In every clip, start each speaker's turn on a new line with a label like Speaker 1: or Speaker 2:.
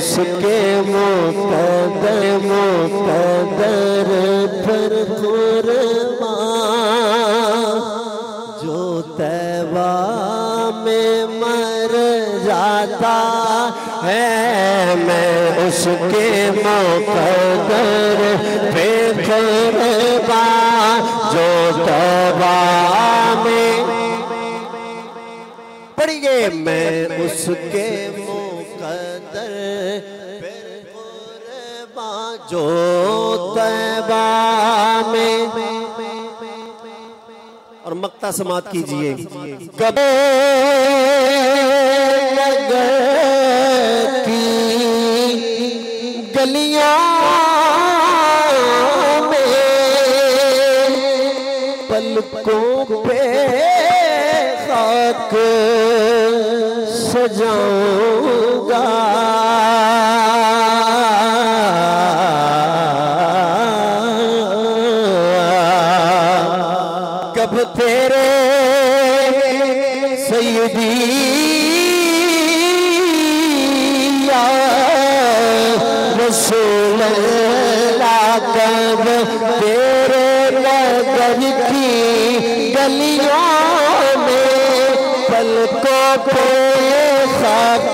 Speaker 1: उसके मुक़द्दर पर कुर्बान जो तैबा में मर जाता है। मैं उसके मुक़द्दर पे कुर्बान जो तैबा में पढ़िए। मैं उसके मुक़द्दर पे कुर्बान जो तैबा में। और मक्ता समात कीजिए। कबे नगर की गलियां में पलकों पे खाक सजाऊंगा। कब तेरे सैयदी या रसूल अल्लाह कब तेरे नगर की गलियों में पलकों पे खाक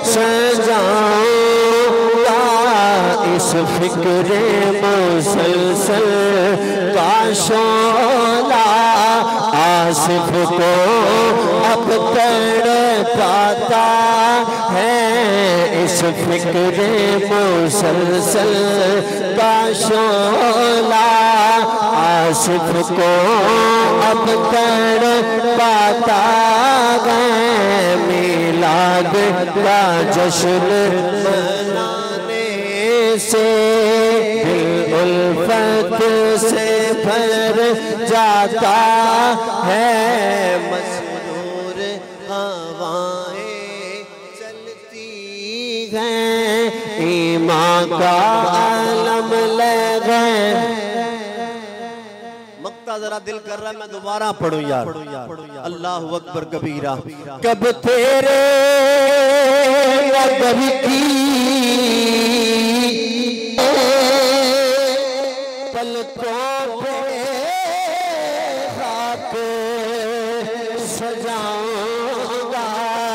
Speaker 1: सजाऊंगा। इस फिक्र मुसलसल का शोला आसिफ को अब तड़ पाता है। इस फिक्र मुसलसल का शोला आसिफ को अब तड़ पाता है। मिलाद का जश्न मनाने से दिल उल्फत से भर जाता है। मसरूर हवाएं चलती हैं ईमान का आलम ले गए। मक्ता जरा दिल कर रहा है मैं दोबारा पढ़ूं यार। अल्लाहु अकबर कबीरा। कब तेरे नगर की पलकों पे खाक सजाऊंगा।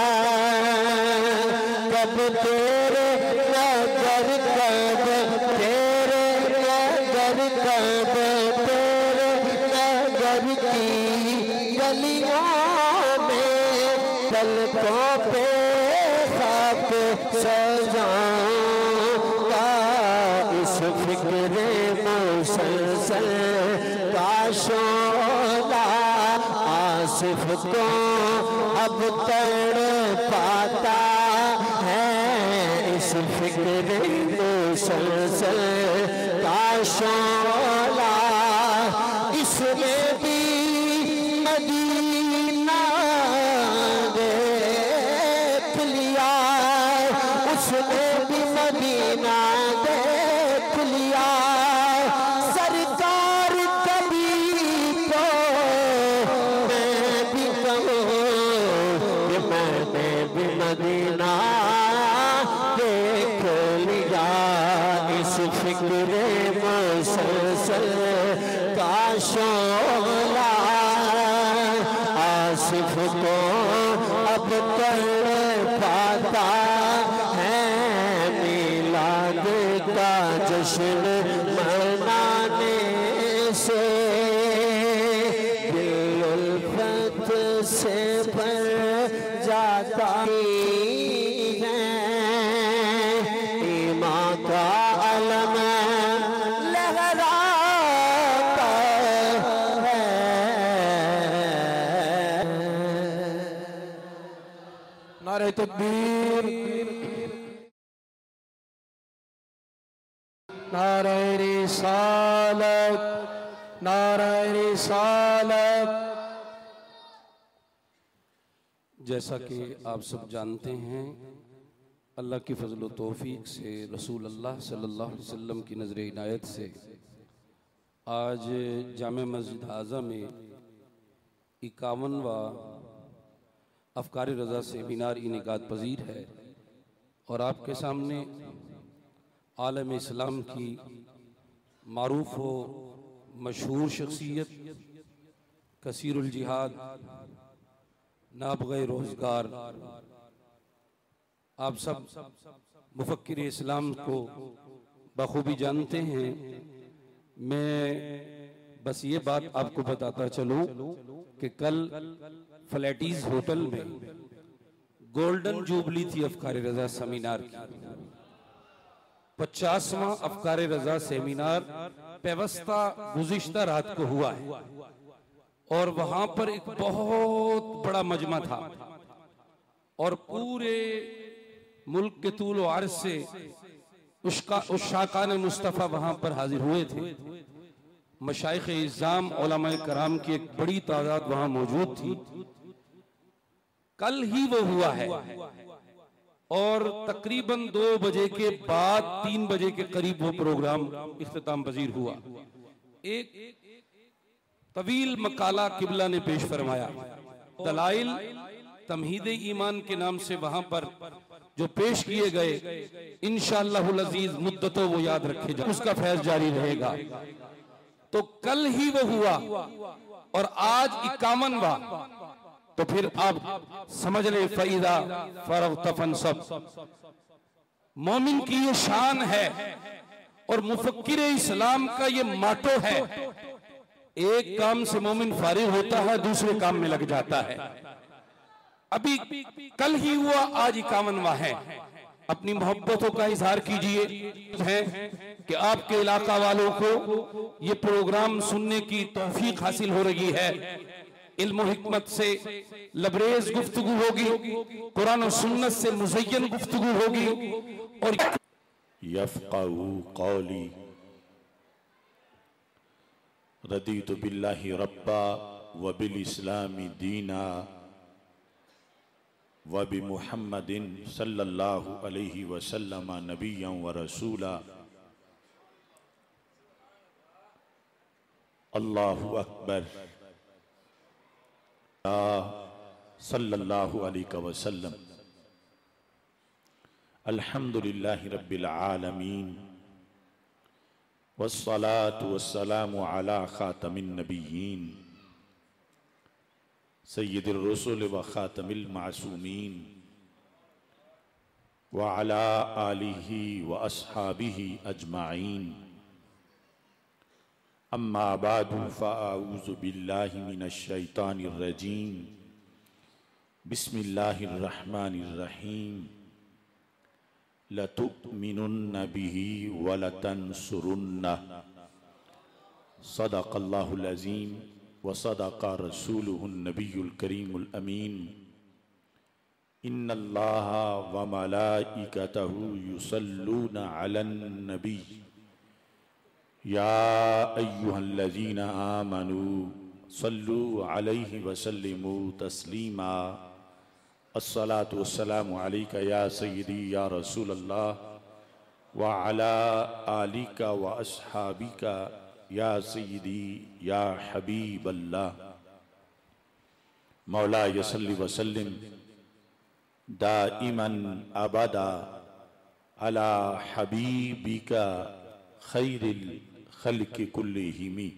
Speaker 1: कब तेरे नगर कब तेरे नगर कब तेरे नगर की गलियों में पलकों पे खाक सजाऊंगा। इस फिक्र मुसलसल का शोला आसिफ को अब तड़ पाता है। इस फिक्र मुसलसल का शोला इसमें भी मदीना देख लिया। उसने भी मदीना देख लिया। सरकार कभी तो मैं भी कहूँ कि मैंने भी मदीना देख लिया। इस फिक्र मुसलसल का शोला आसिफ को अब तड़ पाता है। मिलाद का जश्न मनाने से दिल उल्फत से भर जाता है। ईमान का अलम लहराता है। नारे तकबीर, नारे रिसालत, नारे रिसालत।
Speaker 2: जैसा कि आप सब जानते हैं, अल्लाह की फजल व तौफीक से, रसूल अल्लाह सल्लल्लाहु अलैहि वसल्लम की नज़र इनायत से आज जामे मस्जिद आज़ा में 51वां अफ़कार रज़ा सेमिनार इनेकाद पजीर है। और आपके सामने आलम इस्लाम की मारूफ व मशहूर शख्सियत, कसीरुल जिहाद, नाबग़े रोज़गार, आप सब मुफक्किर इस्लाम को बखूबी जानते हैं। मैं बस ये बात आपको बताता चलूं कि कल फ्लैटीज होटल में गोल्डन जुबली थी अफकार रजा सेमिनार की। 50वां अफकार रजा सेमिनार पेवस्ता गुज़िश्ता रात को हुआ है और वहां पर एक बहुत बड़ा मजमा था और पूरे मुल्क के तूल व अर्ज़ से उस शाकान मुस्तफ़ा वहां पर हाजिर हुए थे। मशाइख इज़्ज़ाम उलमाए कराम की एक बड़ी तादाद वहां मौजूद थी। कल ही वो हुआ है और तकरीबन 2 बजे के बाद 3 बजे के करीब वो प्रोग्राम इख्तिताम पजीर हुआ। एक तवील मकाला किबला ने पेश फरमाया। दलाइल तमहीद ईमान के नाम से वहां पर जो पेश किए गए, इंशाअल्लाहुल अज़ीज़ मुद्दतों वो याद रखे जाए, उसका फैज़ जारी रहेगा। तो कल ही वो हुआ और आज 51वां, तो फिर आप समझ ले फ़इज़ा फ़रग़्त फ़ंसब। मोमिन की ये शान है और मुफ़क्किर इस्लाम का ये माटो है। एक काम से मोमिन फारिग होता है, दूसरे काम में लग जाता है। अभी कल ही हुआ, आज 51वां है। अपनी मोहब्बतों का इजहार कीजिए है कि आपके इलाका वालों को ये प्रोग्राम सुनने की तौफीक हासिल हो रही है। इल्म और हिकमत से लबरेज गुफ्तगू होगी, कुरान और सुन्नत से मुज़य्यन गुफ्तगू होगी और
Speaker 3: यफ़क़हू क़ौली रदीतु बिल्लाहि रब्बा व बिल इस्लामी दीना व बि मुहम्मदिन सल्लल्लाहु अलैहि वसल्लम नबिय्यन व रसूला। अल्लाहु अकबर। सल्लल्लाहु अलैहि वसल्लम। अल्हम्दुलिल्लाहि रब्बिल आलमीन वस्सलातु वस्सलामु अला खातमिन नबिय्यीन सय्यिदिर रुसूल व खातमिल मासूमीन व अला आलिहि व अस्हाबिहि अजमाइन। अम्मा बादु फ़अऊज़ु बिल्लाहि मिनश शैतानिर रजीम। बिस्मिल्लाहिर रहमानिर रहीम। लतुमिनुन्न बिही व लतंसुरुन्नह। सदक़ल्लाहुल अज़ीम व सदक़ रसूलुहुन नबियुल करीमुल अमीन। इन्नल्लाहा व मलाइकतहु युसल्लूना अलन नबी या अय्युहल्लज़ीना आमनू सल्लू अलैहि व सल्लिमू तस्लीमा। अस्सलातु वस्सलामु अलैका या सय्यदी या रसूल अल्लाह व अला आलिका व अस्हाबिका या सय्यदी या हबीब अल्लाह। मौला यसल्लि व सल्लिम दाइमन अबदा अला हबीबिका खैरिल खल्क़ि कुल्लिहिमी।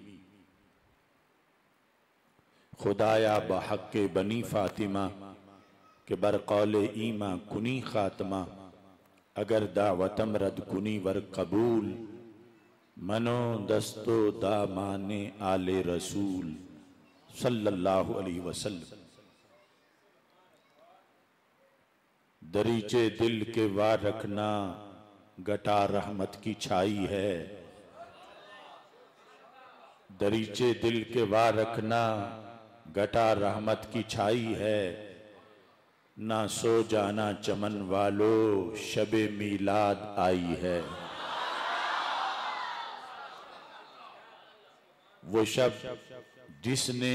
Speaker 3: खुदाया बहक़्क़े बनी फ़ातिमा के बरक़ौल ईमा कुनी ख़ात्मा। अगर दावतम रद कुनी वर कबूल मनो दस्तो दामाने आले रसूल सल्लल्लाहु अलैहि वसल्लम। दरीचे दिल के वार रखना गटा रहमत की छाई है। दरीचे दिल के वार रखना गटा रहमत की छाई है। ना सो जाना चमन वालो शबे मीलाद आई है। वो शब जिसने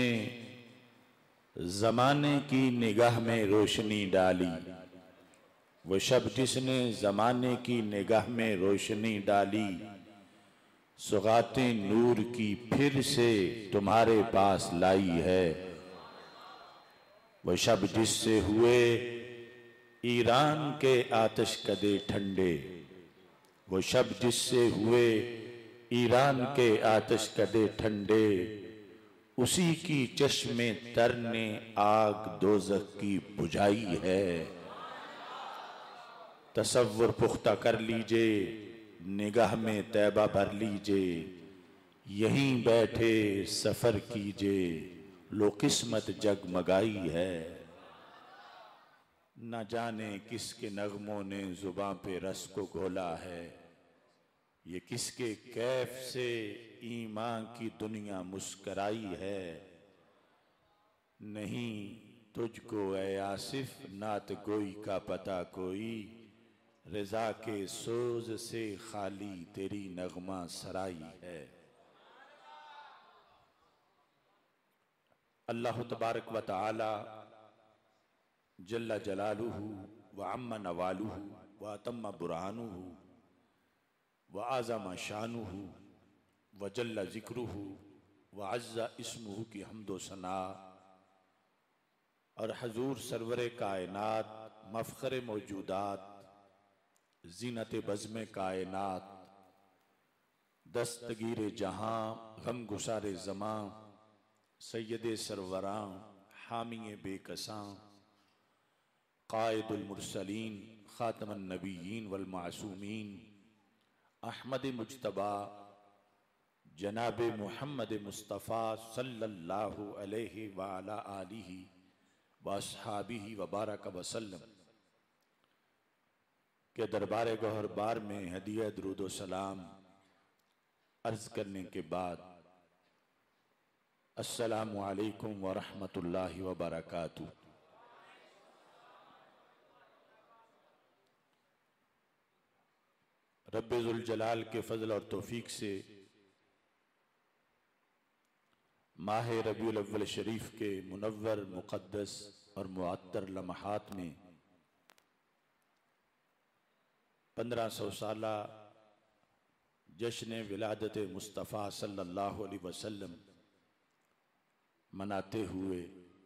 Speaker 3: जमाने की निगाह में रोशनी डाली। वो शब जिसने जमाने की निगाह में रोशनी डाली। सुगाते नूर की फिर से तुम्हारे पास लाई है। वो शब जिससे हुए ईरान के आतिश कदे ठंडे। वो शब जिससे हुए ईरान के आतिश कदे ठंडे, उसी की चश्मे तर ने आग दोज़ख की बुझाई है। तसव्वुर पुख्ता कर लीजिए, निगाह में तैबा भर लीजिए, यहीं बैठे सफर कीजिए, लो किस्मत जगमगाई है। न जाने किसके नगमों ने जुबां पे रस को घोला है, ये किसके कैफ से ईमान की दुनिया मुस्कराई है। नहीं तुझको ए आसिफ नात गोई का पता कोई, रज़ा के सोज से खाली तेरी नगमा सराई है। अल्लाह तबारक व तआला जल्ला जलालुहु व अम्मा नवालुहु व अतम्मा बुरहानुहु व आज़मा शानुहु व जल्ला ज़िक्रुहु व अज़्ज़ा इस्मुहु की हम्दो सना और हजूर सरवरे कायनात, मफ़ख़रे मौजूदात, ज़ीनत बज़्म कायनात, दस्तगीर जहां, गम गुसारे ज़मां, सैयदे सरवरां, हामिए बेकसां, क़ाइदुल मुरसलीन, ख़ातमुन नबिय्यीन वल मासूमीन, अहमद मुज्तबा जनाब मुहम्मद मुस्तफ़ा सल्लल्लाहु अलैहि व अला आलिहि व अस्हाबिहि व बारक वसल्लम के दरबार गौहर बार में हदिया दुरूद व सलाम अर्ज़ करने के बाद, अस्सलामु अलैकुम व रहमतुल्लाहि व बरकातुहू। रब्बे ज़ुल जलाल के फजल और तौफीक से माह रबीउल अव्वल शरीफ के मुनव्वर, मुक़द्दस और मुअत्तर लम्हात में 1500 साला जश्न विलादत मुस्तफ़ा सल्लल्लाहु अलैहि वसल्लम मनाते हुए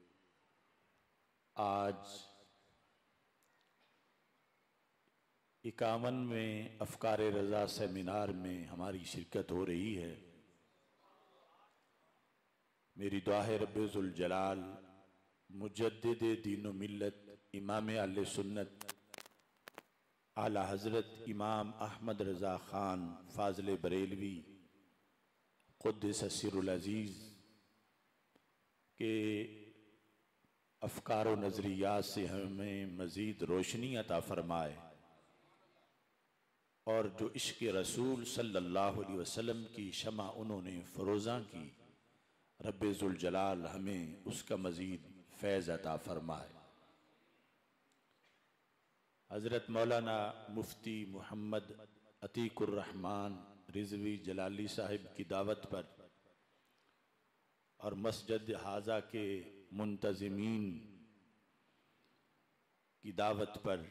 Speaker 3: आज 51वें अफ़कार रज़ा सेमिनार में हमारी शिरकत हो रही है। मेरी दुआ है रब्बे ज़ुल जलाल मुजद्दिद दीन व मिल्लत, इमाम अहले सुन्नत आला हज़रत इमाम अहमद रज़ा ख़ान फ़ाज़िल बरेलवी क़ुद्दस सिर्रुल अज़ीज़ के अफ़कार व नज़रियात से हमें मज़ीद रोशनी अता फ़रमाए और जो इश्क़ रसूल सल्लल्लाहु अलैहि वसल्लम की शमा उन्होंने फ़रोज़ां की, रब्बे ज़ुल जलाल हमें उसका मज़ीद फैज़ अता फ़रमाए। हज़रत मौलाना मुफ्ती मोहम्मद अतीकुर रहमान रिज़वी जलाली साहिब की दावत पर और मस्जिद हाजा के मुंतज़िमीन की दावत पर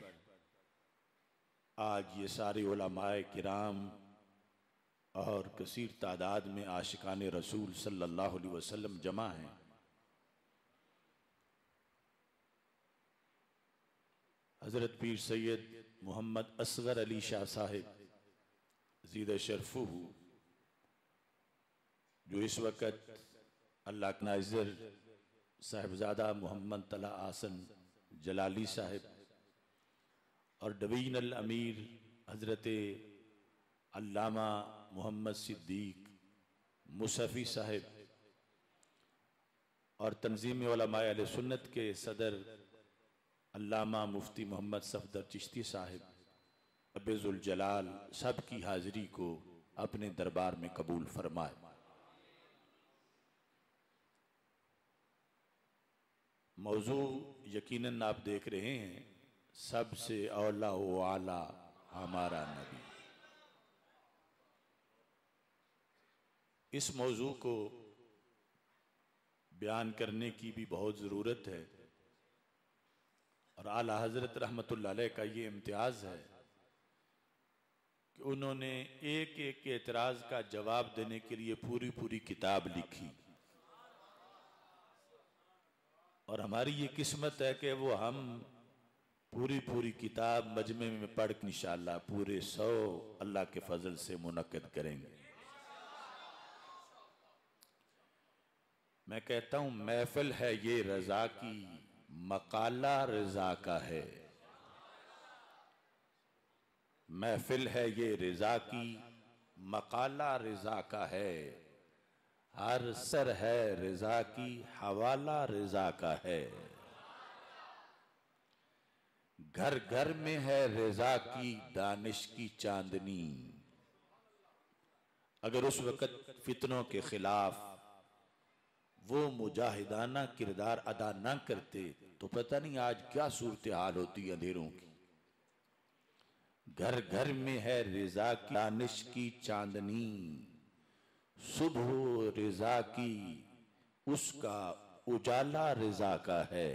Speaker 3: आज ये सारे उलमाए किराम और कसीर तादाद में आशिकान रसूल सल्लल्लाहु अलैहि वसल्लम जमा हैं। हज़रत पीर सैयद मोहम्मद असगर अली शाह साहिब ज़ीद शरफ़ुहु, जो इस वक़्त अल्लाह के नाज़िर साहिबजादा मोहम्मद तला आसन जलाली साहिब और डिवीज़न अल अमीर हज़रत अल्लामा मोहम्मद सिद्दीक़ मुसफ़ी साहिब और तंज़ीम उलमाए अहले सुन्नत के सदर अल्लामा मुफ्ती मोहम्मद सफदर चिश्ती साहिब, रब्बे ज़ुल जलाल सब की हाज़िरी को अपने दरबार में कबूल फरमाए। मौजू यकीनन आप देख रहे हैं, सबसे औला व आला हमारा नबी। इस मौजू को बयान करने की भी बहुत ज़रूरत है और आला हज़रत रहमतुल्लाह अलैह का ये इम्तियाज़ है कि उन्होंने एक एक एतराज़ का जवाब देने के लिए पूरी पूरी किताब लिखी और हमारी ये किस्मत है कि वो हम पूरी किताब मजमे में पढ़ के इंशाअल्लाह पूरे 100 अल्लाह के फजल से मुनक्किद करेंगे। मैं कहता हूं महफिल है ये रजा की, मकाला रजा का है। महफिल है ये रजा की, मकाला रजा का है। हर सर है रजा की, हवाला रजा का है। घर घर में है रजा की दानिश की चांदनी। अगर उस वक़्त फितनों के खिलाफ वो मुजाहिदाना किरदार अदा ना करते तो पता नहीं आज क्या सूरत हाल होती अंधेरों की। घर घर में है रजा की दानिश की चांदनी, सुबह रजा की उसका उजाला रजा का है।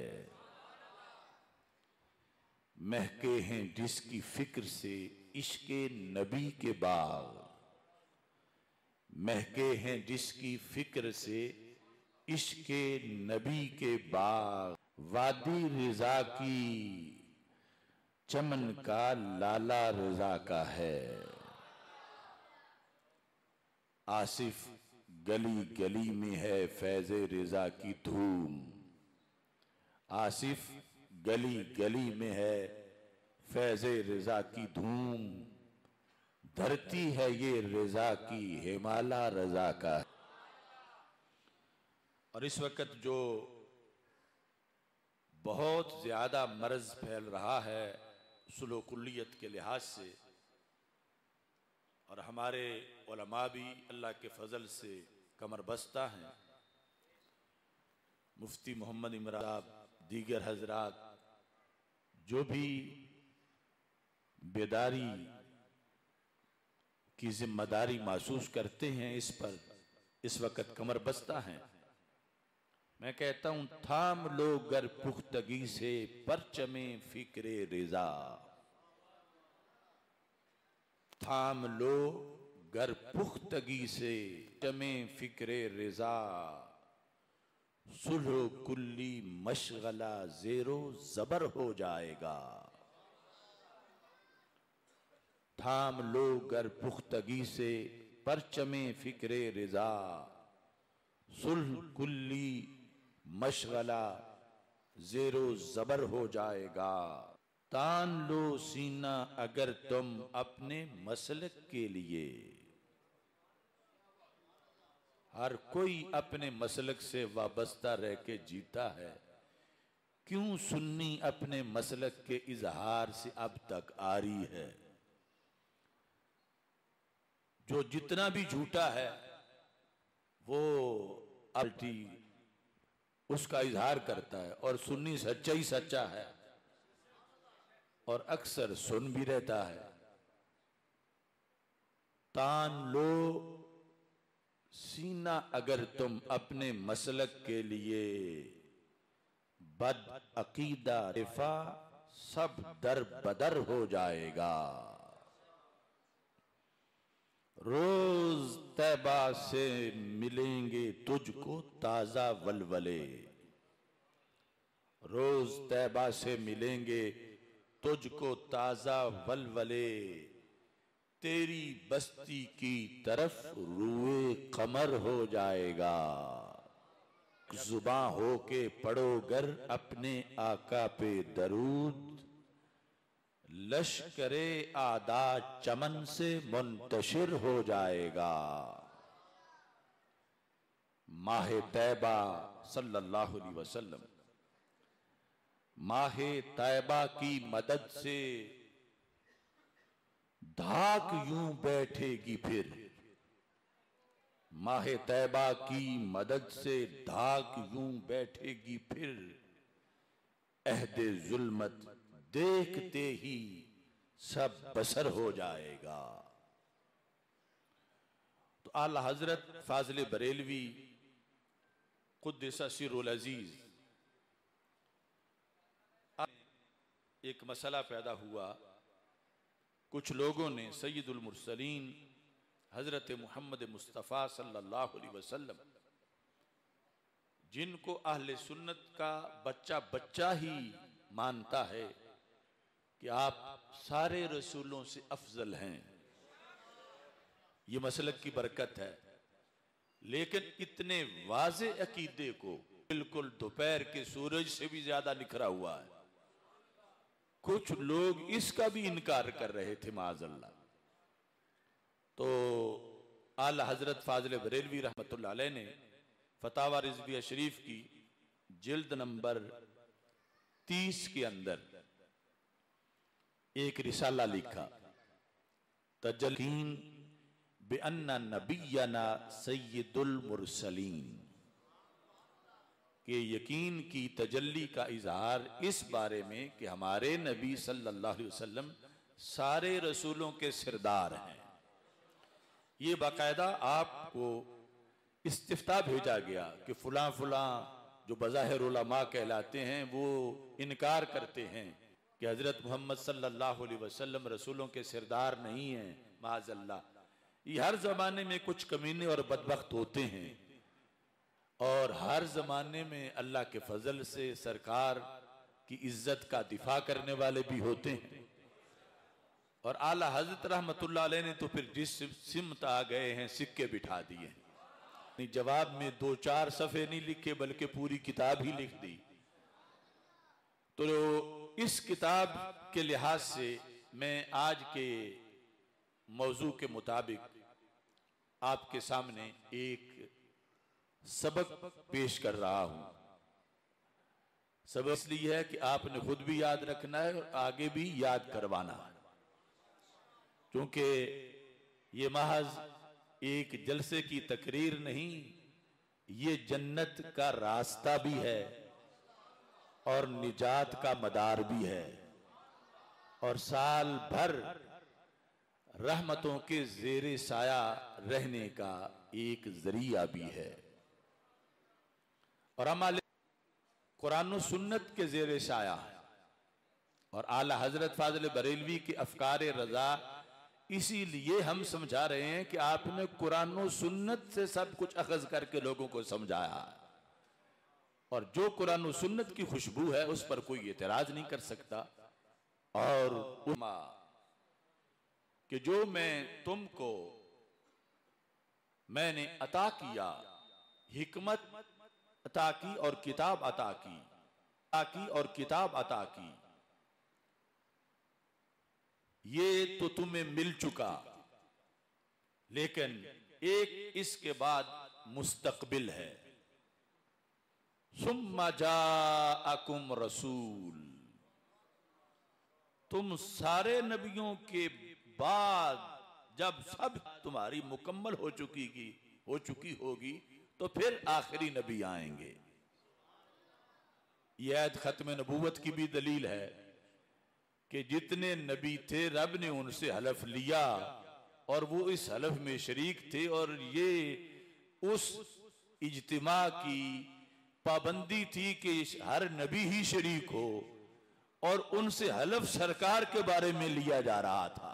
Speaker 3: महके हैं जिसकी फिक्र से इश्के नबी के बाग, महके हैं जिसकी फिक्र से इश्के नबी के बाग। वादी रजा की चमन का लाला रजा का है। आसिफ गली गली में है फैज़े रजा की धूम, आसिफ गली गली में है फैज़े रजा की धूम। धरती है ये रजा की, हिमाला रजा का है। और इस वक्त जो बहुत ज्यादा मर्ज फैल रहा है सुलूकुल्लियत के लिहाज से, और हमारे उलमा भी अल्लाह के फजल से कमर बस्ता हैं। मुफ्ती मोहम्मद इमरान, दीगर हजरात जो भी बेदारी की जिम्मेदारी महसूस करते हैं, इस पर इस वक्त कमर बस्ता हैं। मैं कहता हूं थाम लो गर पुख्तगी से परचमे फिक्रे रिजा, थाम लो गर पुख्तगी से चमे फिक्रे रिजा। सुलह कुल्ली मशगला जेरो जबर हो जाएगा। थाम लो गर पुख्तगी से परचमे फिक्रे रिजा। सुलह कुल्ली मशगला जेरो जबर हो जाएगा। तान लो सीना अगर तुम अपने मसलक के लिए। हर कोई अपने मसलक से वाबस्ता रह के जीता है, क्यों सुन्नी अपने मसलक के इजहार से अब तक आरी है। जो जितना भी झूठा है वो अल्टी उसका इजहार करता है, और सुन्नी सच्चा ही सच्चा है और अक्सर सुन भी रहता है। तान लो सीना अगर तुम अपने मसलक के लिए। बद अकीदा रिफा सब दर बदर हो जाएगा। रोज तैबा से मिलेंगे तुझको ताजा वलवले। रोज तैबा से मिलेंगे तुझको ताजा वलवले। तेरी बस्ती की तरफ रूए कमर हो जाएगा। जुबां हो के पढ़ो गर अपने आका पे दरूद। लश्करे आदा चमन से मुंतशिर हो जाएगा। माहे तैबा सल्लल्लाहु अलैहि वसल्लम, माहे तैबा की मदद से धाक यूं बैठेगी फिर। माहे तैबा की मदद से धाक यूं बैठेगी फिर। अहदे जुल्मत देखते ही सब बसर हो जाएगा। तो आला हजरत फाजिल बरेलवी कुद्दस सिर्रुल अजीज, एक मसला पैदा हुआ। कुछ लोगों ने सैयदुल मुरसलीन हजरत मोहम्मद मुस्तफ़ा सल्लल्लाहु अलैहि वसल्लम, जिनको अहले सुन्नत का बच्चा बच्चा ही मानता है, कि आप सारे रसूलों से अफजल हैं, ये मसलक की बरकत है। लेकिन इतने वाज़े अकीदे को बिल्कुल दोपहर के सूरज से भी ज्यादा निखरा हुआ है। कुछ लोग इसका भी इनकार कर रहे थे माज़अल्लाह। तो आला हजरत फाजिल बरेलवी रहमतुल्लाह अलैह ने फतावा रिज़विया शरीफ की जिल्द नंबर 30 के अंदर एक रिसाला लिखा, तजल्लीन बिअन्ना नबियना सय्यदुल मुरसलीन, के यकीन की तजल्ली का इजहार इस बारे में कि हमारे नबी सल्लल्लाहु अलैहि वसल्लम सारे रसूलों के सिरदार हैं। ये बाकायदा आपको इस्तिफ्ता भेजा गया कि फुला फुला जो बज़ाहिर उलमा कहलाते हैं वो इनकार करते हैं कि हजरत मोहम्मद सल्लल्लाहु अलैहि वसल्लम रसूलों के सिरदार नहीं हैं। माज़अल्लाह, ये हर जमाने में कुछ कमीने और बदबख्त होते हैं और हर जमाने में अल्लाह के फजल से सरकार की इज्जत का दिफा करने वाले भी होते हैं। और आला हजरत रहमतुल्लाह अलैह ने तो फिर जिस सिमत आ गए हैं सिक्के बिठा दिए। जवाब में 2-4 सफ़े नहीं लिखे बल्कि पूरी किताब ही लिख दी। तो इस किताब के लिहाज से मैं आज के मौजू के मुताबिक आपके सामने एक सबक पेश कर रहा हूं। सबक इसलिए है कि आपने खुद भी याद रखना है और आगे भी याद करवाना है, क्योंकि ये महज एक जलसे की तकरीर नहीं, ये जन्नत का रास्ता भी है और निजात का मदार भी है और साल भर रहमतों के ज़ेरे साया रहने का एक जरिया भी है। और हमारे कुरान और सुन्नत के ज़ेरे साया है। और आला हजरत फाजिल बरेलवी के अफकार रजा इसीलिए हम समझा रहे हैं कि आपने कुरान और सुन्नत से सब कुछ अखज़ करके लोगों को समझाया, और जो कुरान और सुन्नत की खुशबू है उस पर कोई एतराज नहीं कर सकता। और कि जो तुमको मैंने अता किया, हिकमत अता की और किताब अता की और किताब अता की, ये तो तुम्हें मिल चुका, लेकिन एक इसके बाद मुस्तकबिल है। सुम्मा जाअकुम रसूल, तुम सारे नबियों के बाद जब सब तुम्हारी मुकम्मल हो चुकी होगी तो फिर आखिरी नबी आएंगे। यह आयत खत्म नबूवत की भी दलील है कि जितने नबी थे रब ने उनसे हलफ लिया और वो इस हलफ में शरीक थे, और ये उस इज्तिमा की पाबंदी थी कि हर नबी ही शरीक हो, और उनसे हलफ सरकार के बारे में लिया जा रहा था।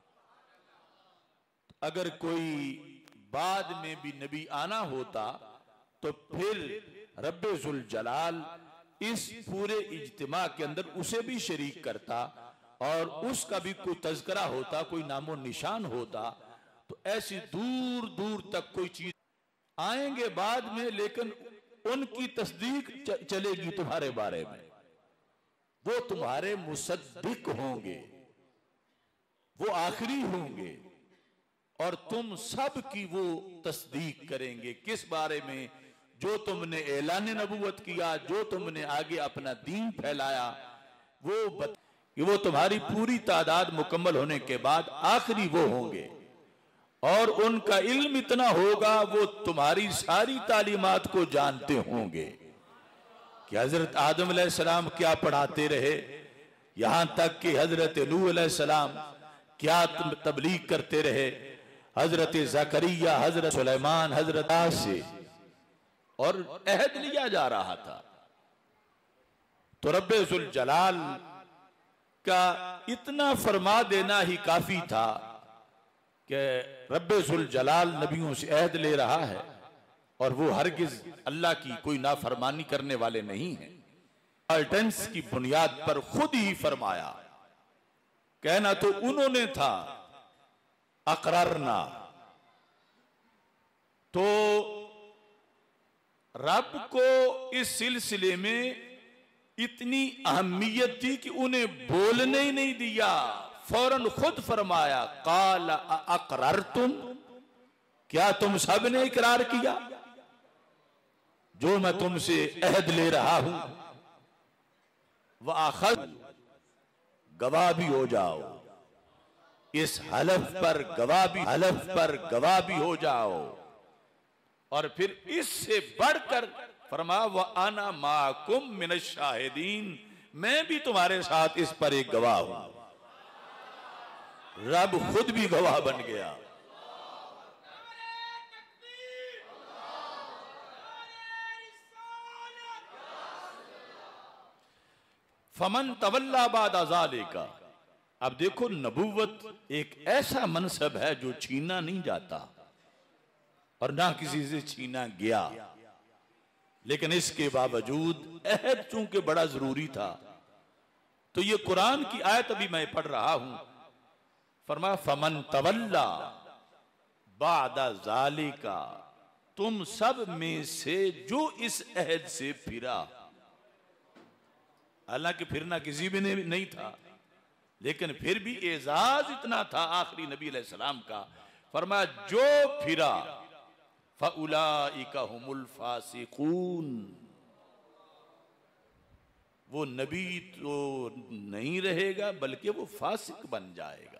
Speaker 3: अगर कोई बाद में भी नबी आना होता तो फिर रब्बे जुल जलाल इस पूरे इज्तिमा के अंदर उसे भी शरीक करता और उसका भी कोई तज़किरा होता, कोई नामो निशान होता। तो ऐसी दूर दूर तक कोई चीज आएंगे बाद में, लेकिन उनकी तस्दीक चलेगी तुम्हारे बारे में, वो तुम्हारे मुसद्दिक होंगे, वो आखिरी होंगे, और तुम सब की वो तस्दीक करेंगे। किस बारे में? जो तुमने ऐलान नबूवत किया, जो तुमने आगे अपना दीन फैलाया, वो तुम्हारी पूरी तादाद मुकम्मल होने के बाद आखिरी वो होंगे, और उनका इल्म इतना होगा वो तुम्हारी सारी तालीमात को जानते होंगे कि हजरत आदम अलैहिस्सलाम क्या पढ़ाते रहे, यहां तक कि हजरत नूह अलैहिस्सलाम क्या तबलीग करते रहे, हजरत ज़करिया, हजरत सुलेमान, हजरत से, और अहद लिया जा रहा था। तो रब्बे जुल जलाल का इतना फरमा देना ही काफी था कि रब्बे जुल जलाल नबियों से अहद ले रहा है और वो हरगिज अल्लाह की कोई नाफरमानी करने वाले नहीं है। अल्टेंस की बुनियाद पर खुद ही फरमाया कहना तो उन्होंने था अकररना, तो रब को इस सिलसिले में इतनी अहमियत थी कि उन्हें बोलने ही नहीं दिया, फौरन खुद फरमाया काल अकररतुम, क्या तुम सब ने इकरार किया जो मैं तुमसे अहद ले रहा हूं, वह अखद, गवाह भी हो जाओ, इस हलफ पर गवाह भी हो जाओ। और फिर इससे बढ़कर फरमा व आना माकुम मिनश शाहिदीन, मैं भी तुम्हारे साथ इस पर एक गवाह हूं। रब खुद भी गवाह बन गया। फमन तवल्ला बाद आजाले का, अब देखो नबुव्वत एक ऐसा मनसब है जो छीना नहीं जाता और ना किसी से छीना गया, लेकिन इसके बावजूद अहद चूंकि बड़ा जरूरी था, तो ये कुरान की आयत अभी मैं पढ़ रहा हूं, फरमा फमन तवल्ला बादा जालिका, तुम सब में से जो इस अहद से फिरा, हालांकि फिरना किसी भी ने नहीं था, लेकिन फिर भी एजाज इतना था आखिरी नबी अलैहिस्सलाम का, फरमाया जो फिरा फउलाइका हुमुल फासिकून, वो नबी तो नहीं रहेगा बल्कि वो फासिक बन जाएगा।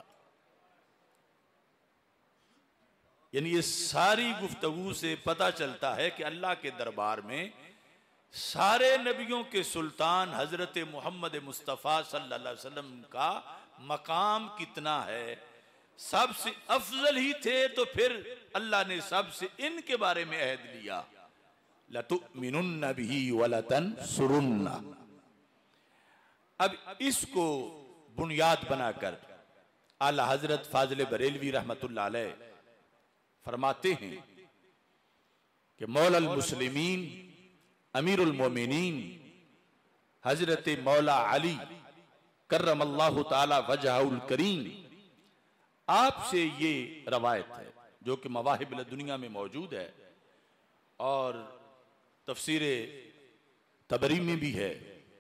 Speaker 3: यानी ये सारी गुफ्तगू से पता चलता है कि अल्लाह के दरबार में सारे नबियों के सुल्तान हजरत मोहम्मद मुस्तफ़ा सल्लल्लाहु अलैहि वसल्लम का मकाम कितना है, सबसे अफजल ही थे, तो फिर अल्लाह ने सबसे इनके बारे में अहद लिया, लतुमिनुन्न बिही वलतनसुरुन्ना। अब इसको बुनियाद बनाकर आला हजरत फाजिल बरेलवी रहमतुल्लाह अलैह फरमाते हैं कि मौलल मुस्लिमीन अमीरुल मोमिनीन हजरत मौला अली करमल्लाहु ताला वजहुल करीम, आपसे ये रवायत है जो कि मवाहिब दुनिया में मौजूद है और तफसीर तबरी में भी है,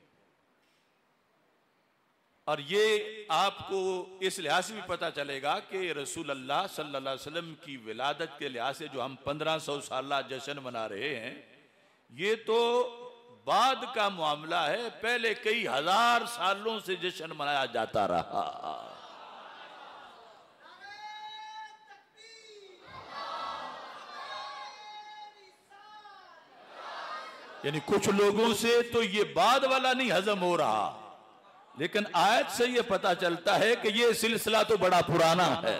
Speaker 3: और ये आपको इस लिहाज से भी पता चलेगा कि रसूल अल्लाह सल्लल्लाहु अलैहि वसल्लम की विलादत के लिहाज से जो हम 1500 साला जश्न मना रहे हैं, ये तो बाद का मामला है, पहले कई हजार सालों से जश्न मनाया जाता रहा। यानी कुछ लोगों से तो ये बाद वाला नहीं हजम हो रहा, लेकिन आयत से ये पता चलता है कि ये सिलसिला तो बड़ा पुराना है।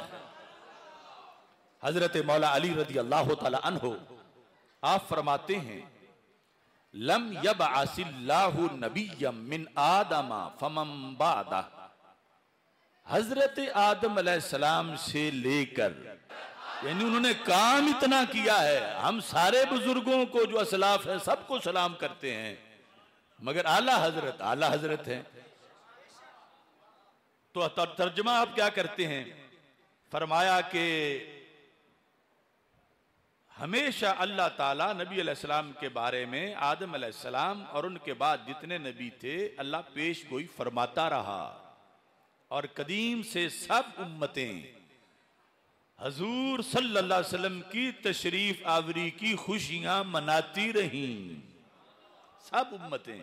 Speaker 3: हजरत मौला अली रदी अल्लाह ताला अन्हो आप फरमाते हैं लम यबअसिल्लाहु नबिय्यम मिन आदमा फमन बादा, हजरत आदम अलैहिस्सलाम से लेकर, यानी उन्होंने काम इतना किया है, हम सारे बुजुर्गों को जो असलाफ है सबको सलाम करते हैं, मगर आला हजरत हैं। तो तर्जमा आप क्या करते हैं, फरमाया कि हमेशा अल्लाह ताला नबी अलैहिस्सलाम के बारे में, आदम अलैहिस्सलाम और उनके बाद जितने नबी थे, अल्लाह पेश गोई फरमाता रहा, और कदीम से सब उम्मतें हजूर सल्लल्लाहु अलैहि वसल्लम की तशरीफ आवरी की खुशियां मनाती रहीं। सब उम्मतें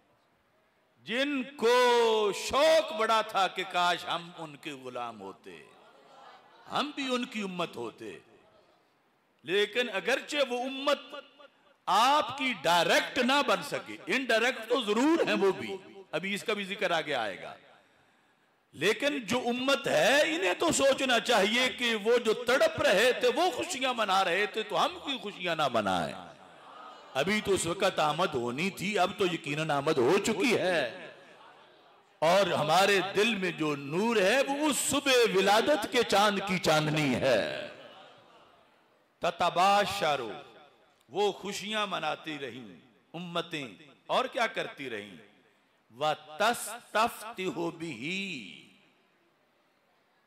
Speaker 3: जिनको शौक बड़ा था कि काश हम उनके गुलाम होते, हम भी उनकी उम्मत होते, लेकिन अगरचे वो उम्मत आपकी डायरेक्ट ना बन सके, इनडायरेक्ट तो जरूर है वो भी, अभी इसका भी जिक्र आगे आएगा, लेकिन जो उम्मत है इन्हें तो सोचना चाहिए कि वो जो तड़प रहे थे, वो खुशियां मना रहे थे, तो हम क्यों खुशियां ना मनाएं। अभी तो उस वक्त आमद होनी थी, अब तो यकीनन आमद हो चुकी है, और हमारे दिल में जो नूर है वो उस सुबह विलादत के चांद की चांदनी है। ततबाशरो, वो खुशियां मनाती रही उम्मतें, और क्या करती रही, व तस्तफ्तिहु बिही,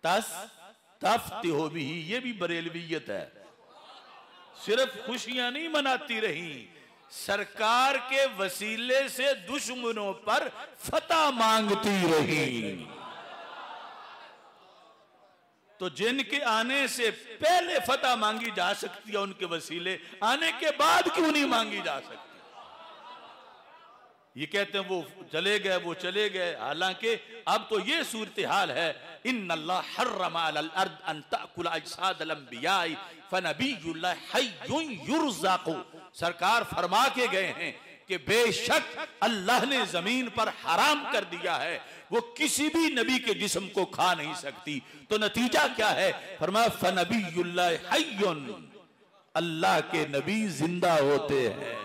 Speaker 3: तस्तफ्तिहु बिही, ये भी बरेलवियत है। सिर्फ खुशियां नहीं मनाती रही, सरकार के वसीले से दुश्मनों पर फतह मांगती रही। तो जिनके आने से पहले फतह मांगी जा सकती है उनके वसीले, आने के बाद क्यों नहीं मांगी जा सकती? ये कहते हैं वो चले गए, वो चले गए, हालांकि अब तो ये सूरत हाल है। इन्नल्लाह हर्रमा अलल अर्द अन ताकुल अजसादल अंबियाई फनबियुल्लाह हय्युन युरज़क़ु। सरकार फरमा के गए हैं कि बेशक अल्लाह ने जमीन पर हराम कर दिया है, वो किसी भी नबी के जिस्म को खा नहीं सकती। तो नतीजा क्या है? फरमाया फनबियुल्लाह हय्युन, अल्लाह के नबी जिंदा होते हैं।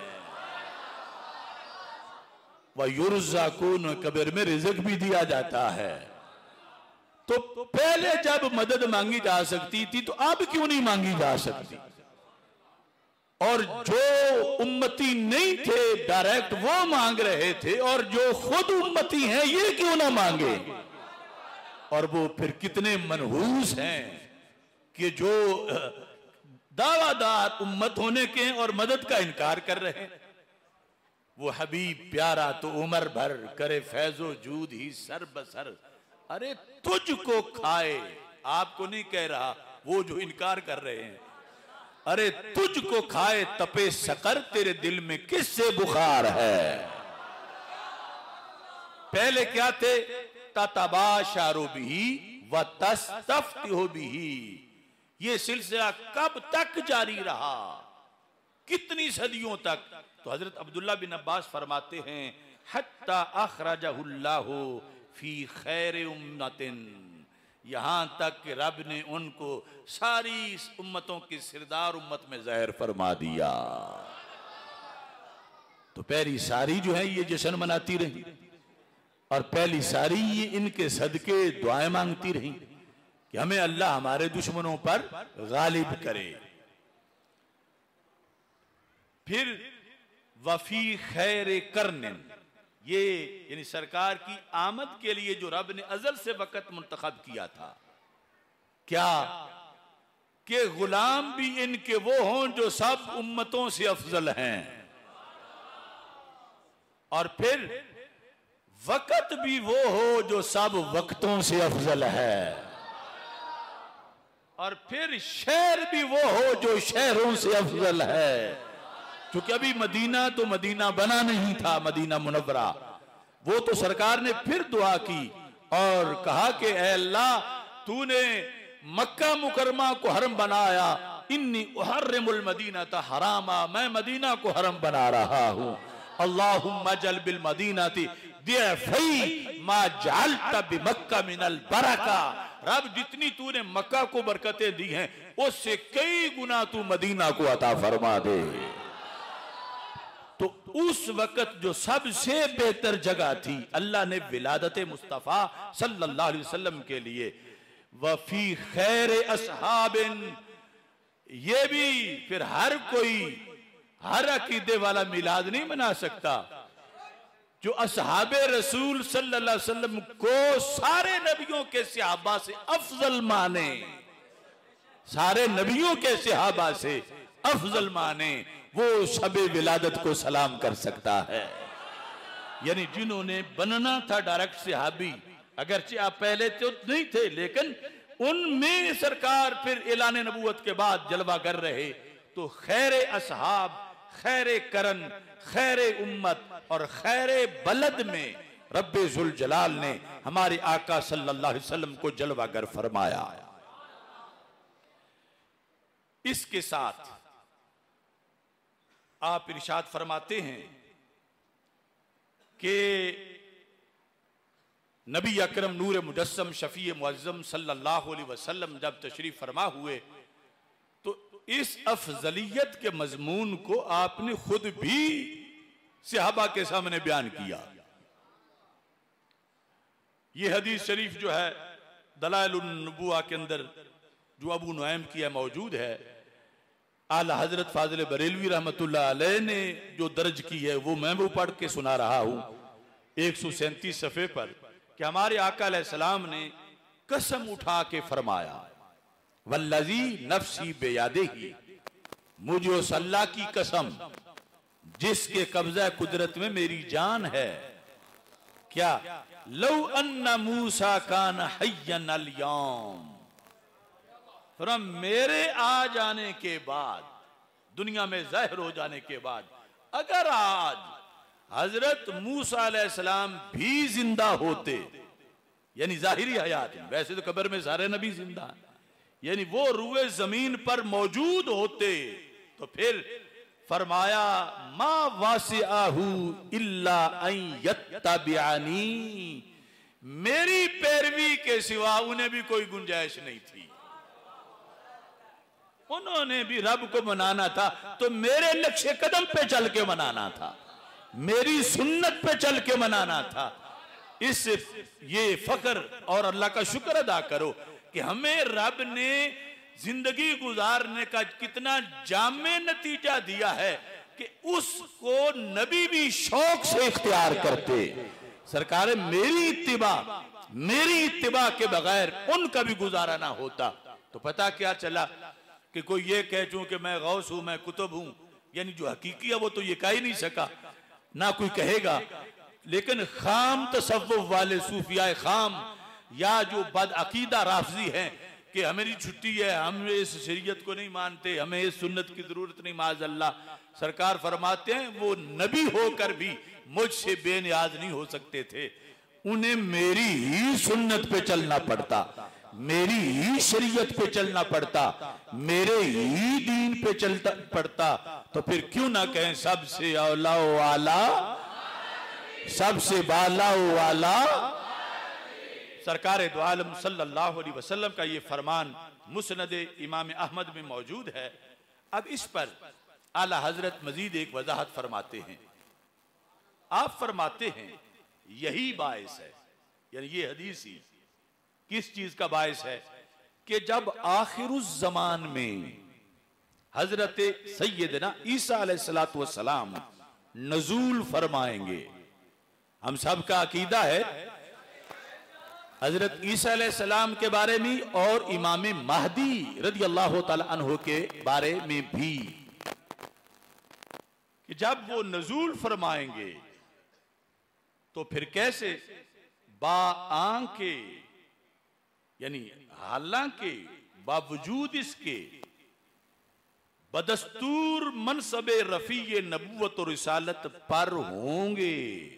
Speaker 3: वह युरज़क़ून, कब्र में रिज़्क़ भी दिया जाता है। तो पहले जब मदद मांगी जा सकती थी तो अब क्यों नहीं मांगी जा सकती? और जो उम्मती नहीं थे डायरेक्ट वो मांग रहे थे, और जो खुद उम्मती हैं ये क्यों ना मांगे? और वो फिर कितने मनहूस हैं कि जो दावादार उम्मत होने के हैं और मदद का इनकार कर रहे हैं। वो हबीब प्यारा तो उमर भर करे फैजो जूद ही सर बसर। अरे तुझको खाए, आपको नहीं कह रहा, वो जो इनकार कर रहे हैं। अरे तुझको खाए तपे सकर, तेरे दिल में किससे बुखार है? पहले क्या थे? ततबाशारु बिही व तस्तफ्तिहु बिही। ये सिलसिला कब तक जारी रहा? कितनी सदियों तक? तो हजरत अब्दुल्ला बिन अब्बास फरमाते हैं हत्ता अखरजहुल्लाहु फी खैर उम्मतिन, यहां तक कि रब ने उनको सारी उम्मतों की सिरदार उम्मत में ज़ाहिर फरमा दिया। तो पहली सारी जो है ये जश्न मनाती रही, और पहली सारी ये इनके सदके दुआएं मांगती रही कि हमें अल्लाह हमारे दुश्मनों पर गालिब करे। फिर वफी खैर करनिन, ये यानी सरकार की आमद के लिए जो रब ने अजल से वक़्त मुंतखब किया था, क्या कि गुलाम भी इनके वो हों जो सब उम्मतों से अफजल हैं, और फिर वक़्त भी वो हो जो सब वक्तों से अफजल है, और फिर शहर भी वो हो जो शहरों से अफजल है। क्योंकि अभी मदीना तो मदीना बना नहीं था, मदीना मुनव्वरा, वो तो सरकार ने फिर दुआ की और कहा कि ऐ अल्लाह, तूने मक्का मुकरमा को हरम बनाया, इन्नी उहर्रिमुल मदीनता हरामा, मैं मदीना को हरम बना रहा हूं। अल्लाहुम्मा जल बिल मदीनती दिअफ़ै मा जअलता बिमक्का मिनल बरका। रब, जितनी तूने मक्का को बरकतें दी हैं उससे कई गुना तू मदीना को अता फरमा दे। तो उस वक्त जो सबसे बेहतर जगह थी, अल्लाह ने विलादत मुस्तफ़ा सल्लल्लाहु अलैहि वसल्लम के लिए वफी खैर असहाबिन, ये भी फिर हर कोई हर अकीदे वाला मिलाद नहीं मना सकता। जो असहाबे रसूल सल्लल्लाहु अलैहि वसल्लम को सारे नबियों के सहाबा से अफजल माने, सारे नबियों के सहाबा से अफजल माने, वो शबे विलादत को सलाम कर सकता है। यानी जिन्होंने बनना था डायरेक्ट सहाबी, अगरचे आप पहले तो नहीं थे, लेकिन उनमें सरकार फिर ऐलान नबूवत के बाद जलवा कर रहे। तो खैर असहाब, खैर करन, खैर उम्मत और खैर बलद में रब्बे जुल जलाल ने हमारे आका सल्लल्लाहु अलैहि वसल्लम को जलवागर फरमाया। इसके साथ आप इरशाद फरमाते हैं कि नबी अकरम नूर मुजस्सम शफी मुअज्जम सल्लल्लाहु अलैहि वसल्लम जब तशरीफ फरमा हुए तो इस अफजलियत के मजमून को आपने खुद भी सहाबा के सामने बयान किया। ये हदीस शरीफ जो है दलाइलुन नबुवा के अंदर जो अबू नुऐम की है मौजूद है। आला हजरत फाजिल बरेलवी रहमतुल्लाह अलैह ने जो दर्ज की है वो मैं वो पढ़ के सुना रहा हूं 137 सफ़े पर कि हमारे आका अलैहिस्सलाम ने कसम उठा के फरमाया, वल्लज़ी नफ्सी बेयादिही, मुझे उस अल्लाह की कसम जिसके कब्जा कुदरत में मेरी जान है। क्या? लौ अन्ना मूसा कान हय्यन अल यौम, मेरे आ जाने के बाद, दुनिया में ज़ाहिर हो जाने के बाद, अगर आज हजरत मूसा अलैहिस्सलाम भी जिंदा होते, यानी जाहिरी हयात में, वैसे तो कब्र में सारे नबी जिंदा हैं, यानी वो रूए जमीन पर मौजूद होते, तो फिर फरमाया मा वासिआहु इल्ला अन यत्तबिअनी, मेरी पैरवी के सिवा उन्हें भी कोई गुंजाइश नहीं थी। उन्होंने भी रब को मनाना था तो मेरे नक्शे कदम पे चल के मनाना था, मेरी सुन्नत पे चल के मनाना था। इस ये फख्र और अल्लाह का शुक्र अदा करो कि हमें रब ने जिंदगी गुजारने का कितना जामे नतीजा दिया है कि उसको नबी भी शौक से इख्तियार करते। सरकार, मेरी इत्तिबा के बगैर उनका भी गुजारा ना होता। तो पता क्या चला कि कोई ये कह चूं कि मैं गौस हूं, मैं कुतुब हूं, यानी जो हकीकी है वो तो ये कह ही नहीं सका, ना कोई कहेगा। लेकिन खाम तसव्वुफ वाले सूफिया खाम या जो बदअकीदा राफजी हैं कि हमारी छुट्टी है, हम इस शरीयत को नहीं मानते, हमें इस सुन्नत की जरूरत नहीं, माज़अल्लाह, सरकार फरमाते हैं वो नबी होकर भी मुझसे बेनियाज नहीं हो सकते थे। उन्हें मेरी ही सुन्नत पे चलना पड़ता, मेरी ही शरीयत पे चलना पड़ता, मेरे ही दीन पे चलता पड़ता। तो फिर क्यों ना कहें सबसे औला वाला, सबसे बाला वाला। सरकार दो आलम सल्लल्लाहु अलैहि वसल्लम का ये फरमान मुस्नद इमाम अहमद में मौजूद है। अब इस पर आला हजरत मजीद एक वजाहत फरमाते हैं। आप फरमाते हैं यही बायस है, यानी ये हदीस ही किस चीज का बायस है कि जब आखिरुज़ ज़मान में हजरत सैयदना ईसा अलैहिस्सलातु वस्सलाम नज़ूल फरमाएंगे, हम सब का अकीदा है हजरत ईसा अलैहिस्सलाम के बारे में और इमाम महदी रदियल्लाहु ताला अन्हु के बारे में भी, कि जब वो नज़ूल फरमाएंगे तो फिर कैसे बाआंके, यानी हालांकि बावजूद इसके बदस्तूर मनसबे रफी नबूवत और रिसालत पर होंगे।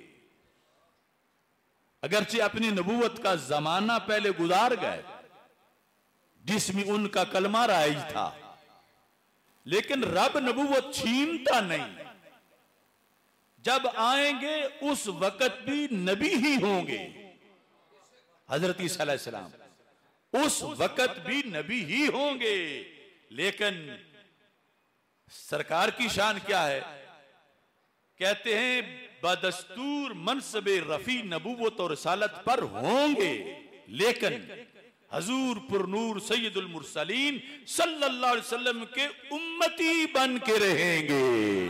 Speaker 3: अगरचे अपनी नबूवत का जमाना पहले गुजार गए जिसमें उनका कलमा राइज था, लेकिन रब नबूवत छीनता नहीं। जब आएंगे उस वक्त भी नबी ही होंगे। हजरत ईसा अलैहिस्सलाम उस वक्त भी नबी ही होंगे, लेकिन सरकार की शान क्या है? कहते हैं बदस्तूर मनसबे रफी नबूवत और रिसालत पर होंगे, लेकिन हजूर पुरनूर सैयदुल मुरसलीन सल्लल्लाहु अलैहि वसल्लम के उम्मती बन के रहेंगे।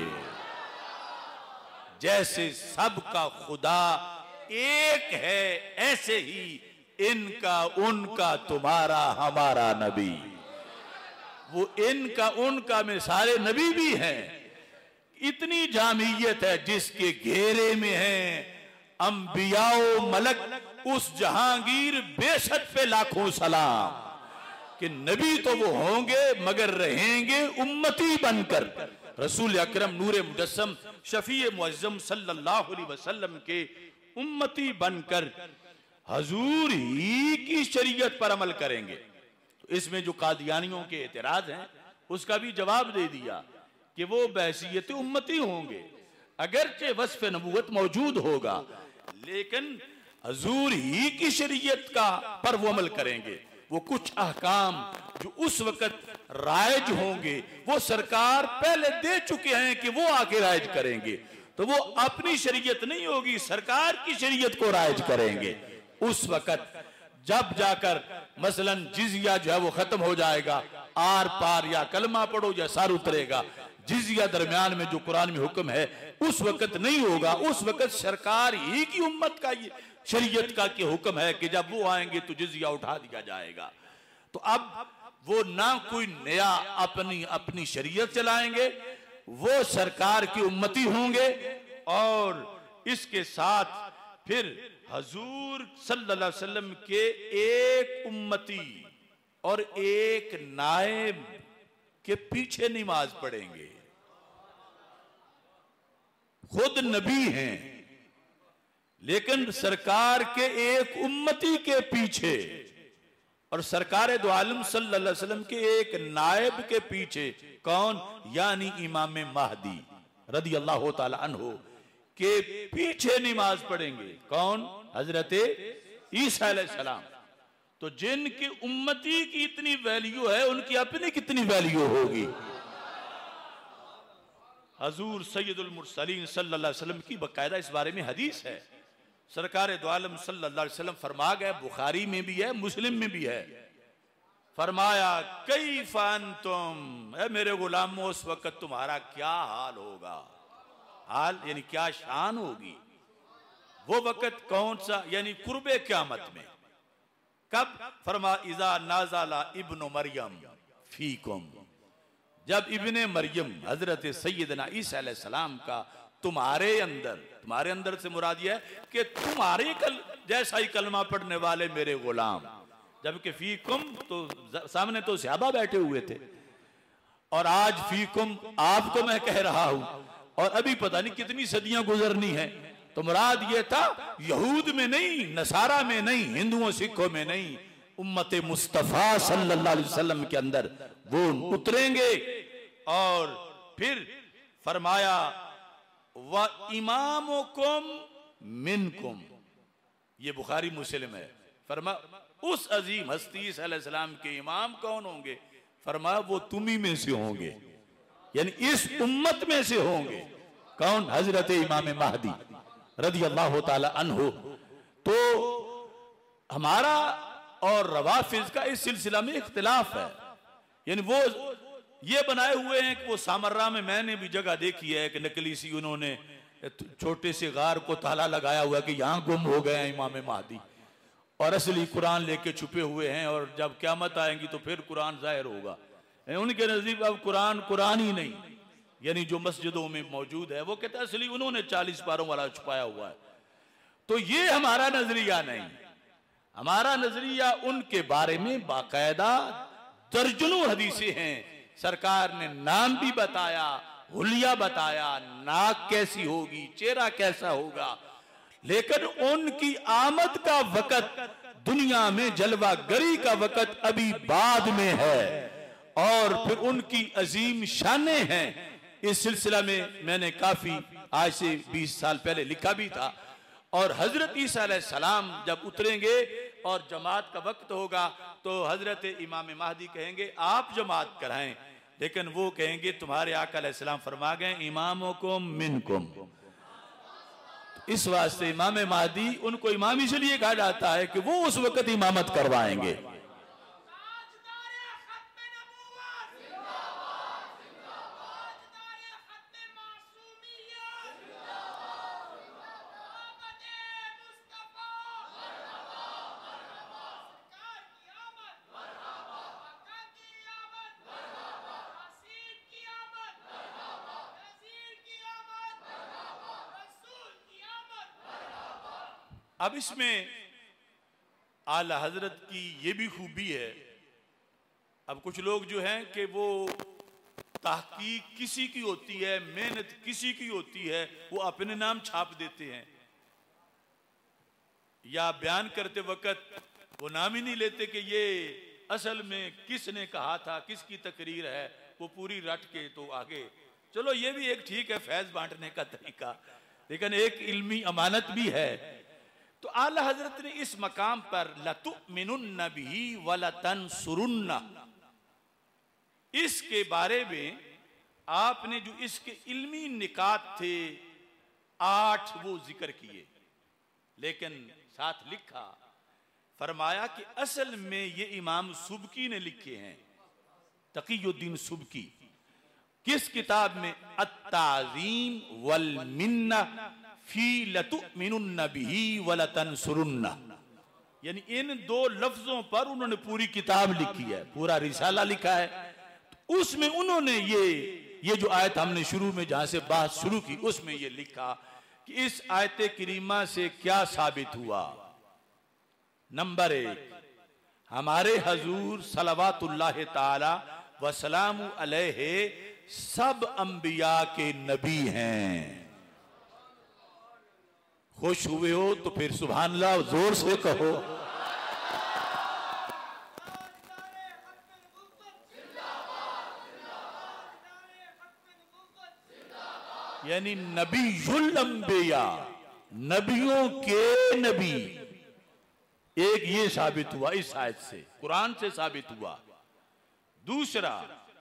Speaker 3: जैसे सबका खुदा एक है, ऐसे ही इनका उनका तुम्हारा हमारा नबी। वो इनका उनका में सारे नबी भी हैं। इतनी जामियत है जिसके घेरे में है अंबियाओ मलक उस जहांगीर बेशत पे लाखों सलाम, कि नबी तो वो होंगे मगर रहेंगे उम्मती बनकर। रसूल अकरम नूरे मुजस्सम शफी मुअज्जम सल्लल्लाहु अलैहि वसल्लम के उम्मती बनकर हजूर ही की शरीयत पर अमल करेंगे। तो इसमें जो कादियानियों के एतराज हैं उसका भी जवाब दे दिया कि वो बहसीयत उम्मती होंगे, अगरचे वस्फ नबूवत मौजूद होगा, लेकिन हजूर ही की शरीयत का पर वो अमल करेंगे। वो कुछ अहकाम जो उस वक्त राइज होंगे वो सरकार पहले दे चुके हैं कि वो आके राइज करेंगे, तो वो अपनी शरीयत नहीं होगी, सरकार की शरीयत को राइज करेंगे। उस वक्त जब जाकर मसलन जिजिया जो है वो खत्म हो जाएगा, आर पार या कलमा पढ़ो या सार उतरेगा, जिजिया दरमियान में जो कुरान में हुक्म है उस वक्त नहीं होगा। उस वक्त सरकार ही की उम्मत का ये शरीयत का कि हुक्म है कि जब वो आएंगे तो जिजिया उठा दिया जाएगा। तो अब वो ना कोई नया अपनी अपनी शरीयत चलाएंगे, वो सरकार की उम्मती होंगे और इसके साथ फिर हजूर सल्लल्लाहु अलैहि वसल्लम के एक उम्मती और एक नायब के पीछे नमाज पढ़ेंगे। खुद नबी हैं लेकिन सरकार के एक उम्मती के पीछे और सरकार दो आलम सल्लल्लाहु अलैहि वसल्लम के एक नायब के पीछे। कौन? यानी इमाम महदी रदी अल्लाह ताला अन्हु के पीछे नमाज पढ़ेंगे। कौन? हजरत ईसा अलैहिस्सलाम। तो जिनकी उम्मती की इतनी वैल्यू है उनकी अपनी कितनी वैल्यू होगी। हजूर सैयदुल मुरसलीन सल्लल्लाहु अलैहि वसल्लम की बकायदा इस बारे में हदीस है। सरकार दो आलम सल्लल्लाहु अलैहि वसल्लम फरमा गए, बुखारी में भी है मुस्लिम में भी है, फरमाया कई फान तुम, मेरे गुलामों उस वक्त तुम्हारा क्या हाल होगा। हाल यानी क्या शान होगी। वो वक्त कौन सा? यानी कुर्बे क़यामत में। कब? फरमा इज़ा नाज़ला इब्नु मरियम फीकुम, जब इब्ने मरियम हजरत सैयदना ईसा अलैहिस्सलाम का तुम्हारे अंदर से मुराद यह है कि तुम्हारे जैसा ही कलमा पढ़ने वाले मेरे गुलाम। जबकि फीकुम तो सामने तो सहाबा बैठे हुए थे और आज फीकुम आपको मैं कह रहा हूं और अभी पता नहीं कितनी सदियां गुजरनी है। तो मुराद ये था यहूद में नहीं, नसारा में नहीं, हिंदुओं सिखों में नहीं, उम्मत मुस्तफा सल्लल्लाहु अलैहि वसल्लम के अंदर वो उतरेंगे। और फिर फरमाया व इमामुकुम मिनकुम, ये बुखारी मुस्लिम है। फरमा उस अजीम हस्ती अलैहिस्सलाम के इमाम कौन होंगे? फरमा वो तुम्ही में से होंगे, यानी इस उम्मत में से होंगे। कौन? हजरत इमाम महदी रदी अल्लाह ताला अन्हु। तो हमारा और रवाफिज का इस सिलसिला में इख्तिलाफ है, यानी वो ये बनाए हुए हैं कि वो सामर्रा में मैंने भी जगह देखी है कि नकली सी उन्होंने छोटे से गार को ताला लगाया हुआ कि यहां गुम हो गए हैं इमाम महदी और असली कुरान लेके छुपे हुए हैं और जब क़यामत आएंगी तो फिर कुरान जाहिर होगा। उनके नजदीक अब कुरान ही नहीं, यानी जो मस्जिदों में मौजूद है वो कहते हैं असली उन्होंने 40 पारों वाला छुपाया हुआ है। तो ये हमारा नजरिया नहीं, हमारा नजरिया उनके बारे में बाकायदा दर्जनों हदीसें हैं। सरकार ने नाम भी बताया, हुलिया बताया, नाक कैसी होगी, चेहरा कैसा होगा, लेकिन उनकी आमद का वक़्त, दुनिया में जलवागरी का वक़्त अभी बाद में है और फिर उनकी अजीम शानें हैं। इस सिलसिला में मैंने काफी आज से 20 साल पहले लिखा भी था। और हजरत ईसा अलैहिस्सलाम जब उतरेंगे और जमात का वक्त होगा तो हजरत इमाम महदी कहेंगे आप जमात कराएं, लेकिन वो कहेंगे तुम्हारे आका अलैहिस्सलाम फरमा गए इमामुकुम मिनकुम। इस वास्ते इमाम महदी उनको इमाम इसलिए कहा जाता है कि वो उस वक्त इमामत करवाएंगे। अब इसमें आला हजरत की ये भी खूबी है। अब कुछ लोग जो हैं कि वो तहकीक किसी की होती है, मेहनत किसी की होती है, वो अपने नाम छाप देते हैं या बयान करते वक्त वो नाम ही नहीं लेते कि ये असल में किसने कहा था, किसकी तकरीर है, वो पूरी रट के तो आगे। चलो ये भी एक ठीक है फैज बांटने का तरीका, लेकिन एक इल्मी अमानत भी है। तो आला हजरत ने इस मकाम पर लतुमिनुन्न बिही वलतंसुरुन्न, इसके बारे में आपने जो इसके इल्मी निकात थे 8 वो जिक्र किए, लेकिन साथ लिखा फरमाया कि असल में ये इमाम सुबकी ने लिखे हैं, तकीयुद्दीन सुबकी। किस किताब में? अत्ताज़ीम वल मिन्ना फी लतुमिनुन्न बिही वलतनसुरुन्ना, यानी इन दो लफ्जों पर उन्होंने पूरी किताब लिखी है, पूरा रिसाला लिखा है। तो उसमें उन्होंने ये जो आयत हमने शुरू में जहां से बात शुरू की उसमें ये लिखा कि इस आयत करीमा से क्या साबित हुआ। नंबर 1, हमारे हजूर सलवातुल्लाह ताला वसलामु अलैहि सब अंबिया के नबी हैं। खुश हुए हो तो फिर सुभान अल्लाह जोर से कहो। यानी नबीयुल अंबिया, नबियों के नबी, एक ये साबित हुआ इस आयत से, कुरान से साबित हुआ। दूसरा,